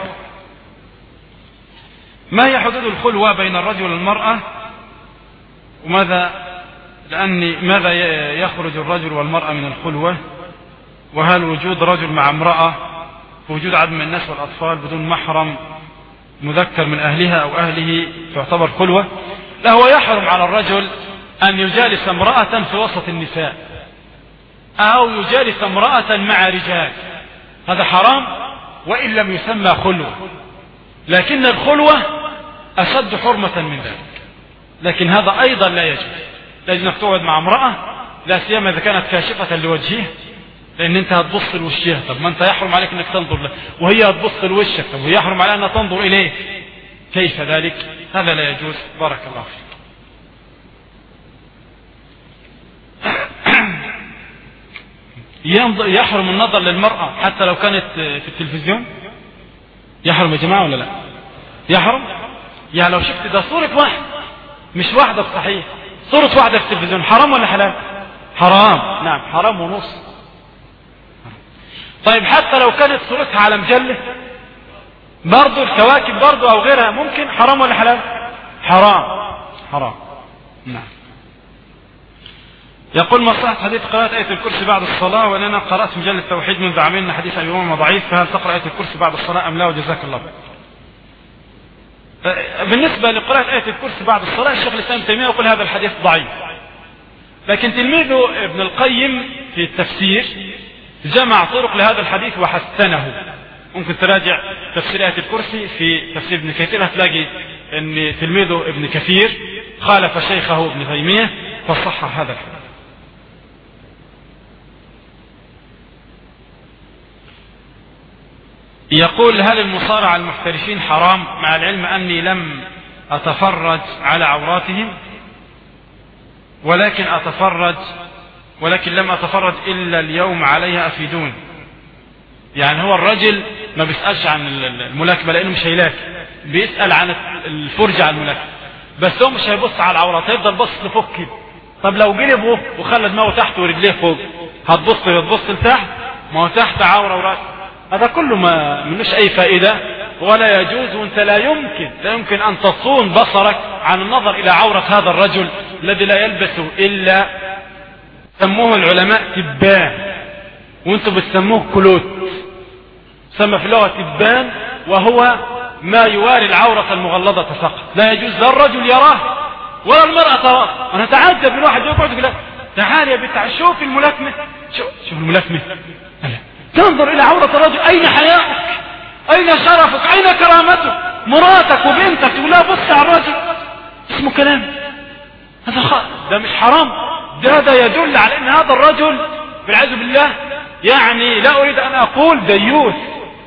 ما هي حدود الخلوة بين الرجل والمرأة؟ وماذا لأني ماذا يخرج الرجل والمرأة من الخلوة؟ وهل وجود رجل مع امرأة وجود عدد من الناس والأطفال بدون محرم مذكر من أهلها أو أهله تعتبر خلوة؟ لا، هو يحرم على الرجل أن يجالس امرأة في وسط النساء أو يجالس امرأة مع رجال، هذا حرام وإن لم يسمى خلوة، لكن الخلوة أشد حرمة من ذلك. لكن هذا أيضا لا يجوز، لا يجوز أنك تقعد مع امرأة لا سيما إذا كانت كاشفة لوجهها، لأن أنت هتبص لوجهها، طب ما أنت يحرم عليك أنك تنظر له، وهي هتبص لوجهك، طب وهي يحرم عليها أن تنظر إليه، كيف ذلك؟ هذا لا يجوز. بارك الله فيك. يحرم النظر للمرأة حتى لو كانت في التلفزيون؟ يحرم يا جماعة ولا لا؟ يحرم. يعني لو شفت ده صورة واحد مش واحدة صحيح، صورة واحدة في التلفزيون، حرام ولا حلال؟ حرام، نعم حرام ونص. طيب حتى لو كانت صورتها على مجلة برضو، الكواكب برضو او غيرها، ممكن، حرام ولا حلال؟ حرام، حرام، نعم. يقول ما صحة حديث قراءة آية الكرسي بعد الصلاة؟ ولأنا قرأت مجلة التوحيد منذ عامين حديث أبي أمامة ضعيف، فهل تقرأ آية الكرسي بعد الصلاة أم لا؟ وجزاك الله. بالنسبة لقراءة آية الكرسي بعد الصلاة الشيخ الإسلام ابن تيمية يقول هذا الحديث ضعيف، لكن تلميذه ابن القيم في التفسير جمع طرق لهذا الحديث وحسنه. ممكن تراجع تفسير آية الكرسي في تفسير ابن كثير، هتلاقي ان تلميذه ابن كثير خالف شيخه ابن تيمية فصحح هذا الحديث. يقول هل المصارعة المحترفين حرام مع العلم أني لم أتفرج على عوراتهم ولكن أتفرج ولكن لم أتفرج إلا اليوم عليها أفيدون؟ يعني هو الرجل ما بيسألش عن الملاكمة لأنه مش هيلاك، بيسأل عن الفرجة على الملاكمة، بس هو مش هيبص على العورات، هيفضل بص لفوق كده. طب لو قلبه وخلى دماغه تحت ورجليه فوق هتبص هتبص لتحت؟ ما هو تحت عورة ورأس، هذا كله ما منوش أي فائدة ولا يجوز. وانت لا يمكن لا يمكن أن تصون بصرك عن النظر إلى عورة هذا الرجل الذي لا يلبس إلا سموه العلماء تبان، وانتم بتسموه كلوت، سمى في اللغة تبان وهو ما يواري العورة المغلظة فقط، لا يجوز لا الرجل يراه ولا المرأة تراه. أنا تعجب من واحد يقعد يقول تعال يا بنت شوف الملاكمة، شوف شوف الملاكمة، تنظر إلى عورة الرجل، أين حياؤك؟ أين شرفك؟ أين كرامتك؟ مراتك وبنتك تقول لا بص على الرجل، اسمه كلام هذا خ... ده مش حرام، ده ده يدل على أن هذا الرجل بالعياذ بالله يعني لا أريد أن أقول ديوث.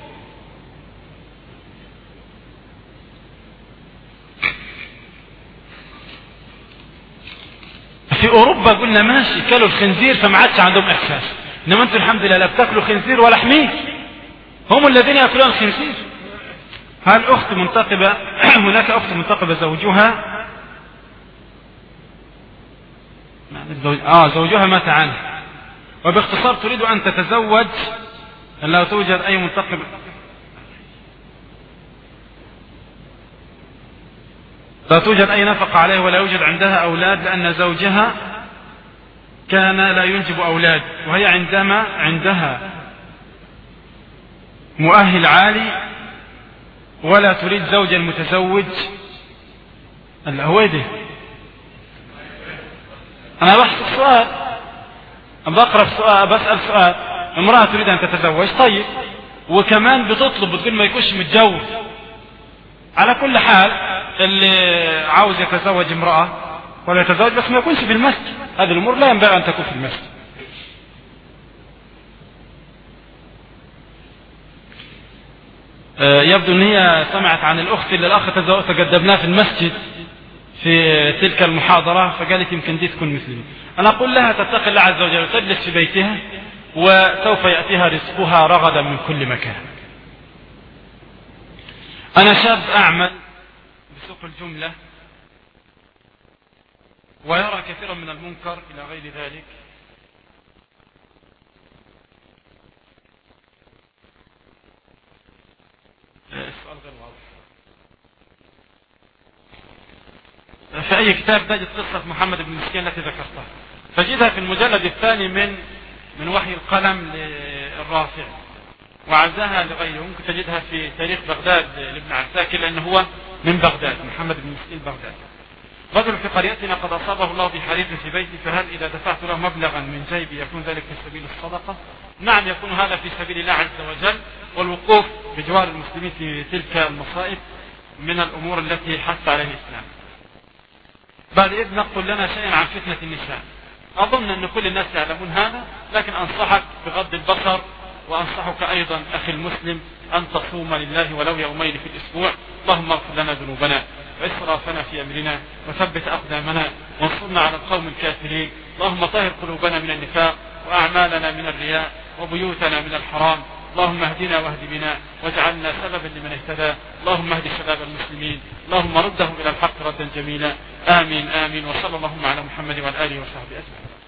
في أوروبا قلنا ماشي كلوا الخنزير فما عادش عندهم إحساس، إنما أنتم الحمد لله لا بتاكلوا خنزير ولا حمير، هم الذين يأكلون الخنزير. هل أخت منتقبة هناك أخت منتقبة زوجها آه زوجها مات عنها، وباختصار تريد أن تتزوج، أن لا توجد أي منتقب لا توجد أي نفقة عليه ولا يوجد عندها أولاد لأن زوجها كان لا ينجب أولاد، وهي عندما عندها مؤهل عالي ولا تريد زوجا متزوج. الهويدة أنا بحث السؤال، بقرأ سؤال، بسأل سؤال، امرأة تريد أن تتزوج طيب وكمان بتطلب بتقول ما يكونش متجوز. على كل حال اللي عاوز يتزوج امرأة ولا يتزوج بس ما يكونش في المسجد، هذه الأمور لا ينبغي أن تكون في المسجد. يبدو أن هي سمعت عن الأخت اللي الأخ تقدمناه في المسجد في تلك المحاضرة فقالت يمكن دي تكون مسلمة. أنا أقول لها تتقي الله عز وجل وتجلس في بيتها وسوف يأتيها رزقها رغدا من كل مكان. أنا شاب أعمل بسوق الجملة ويرى كثيرا من المنكر إلى غير ذلك. السؤال غير واضح. في أي كتاب تجد قصة محمد بن مسكين التي ذكرتها؟ تجدها في المجلد الثاني من من وحي القلم للرافع وعزاها لغيره. ممكن تجدها في تاريخ بغداد لابن عساكر لأنه هو من بغداد، محمد بن مسكين بغداد. رجل في قريتنا قد أصابه الله بحريق في بيتي، فهل إذا دفعت له مبلغا من جيبي يكون ذلك في سبيل الصدقة؟ نعم يكون هذا في سبيل الله عز وجل، والوقوف بجوار المسلمين في تلك المصائب من الأمور التي حث عليها الإسلام. بعد إذ نقول لنا شيئا عن فتنة النساء. أظن أن كل الناس يعلمون هذا، لكن أنصحك بغض البصر، وأنصحك أيضا أخي المسلم أن تصوم لله ولو يومين في الأسبوع. اللهم اغفر لنا ذنوبنا وإسرافنا في أمرنا وثبت أقدامنا وانصرنا على القوم الكافرين. اللهم طهر قلوبنا من النفاق وأعمالنا من الرياء وبيوتنا من الحرام. اللهم اهدنا واهد بنا واجعلنا سببا لمن اهتدى. اللهم اهد شباب المسلمين، اللهم ردهم إلى الحق ردا جميلا. آمين آمين. وصلى اللهم على محمد وعلى آله وصحبه أجمعين.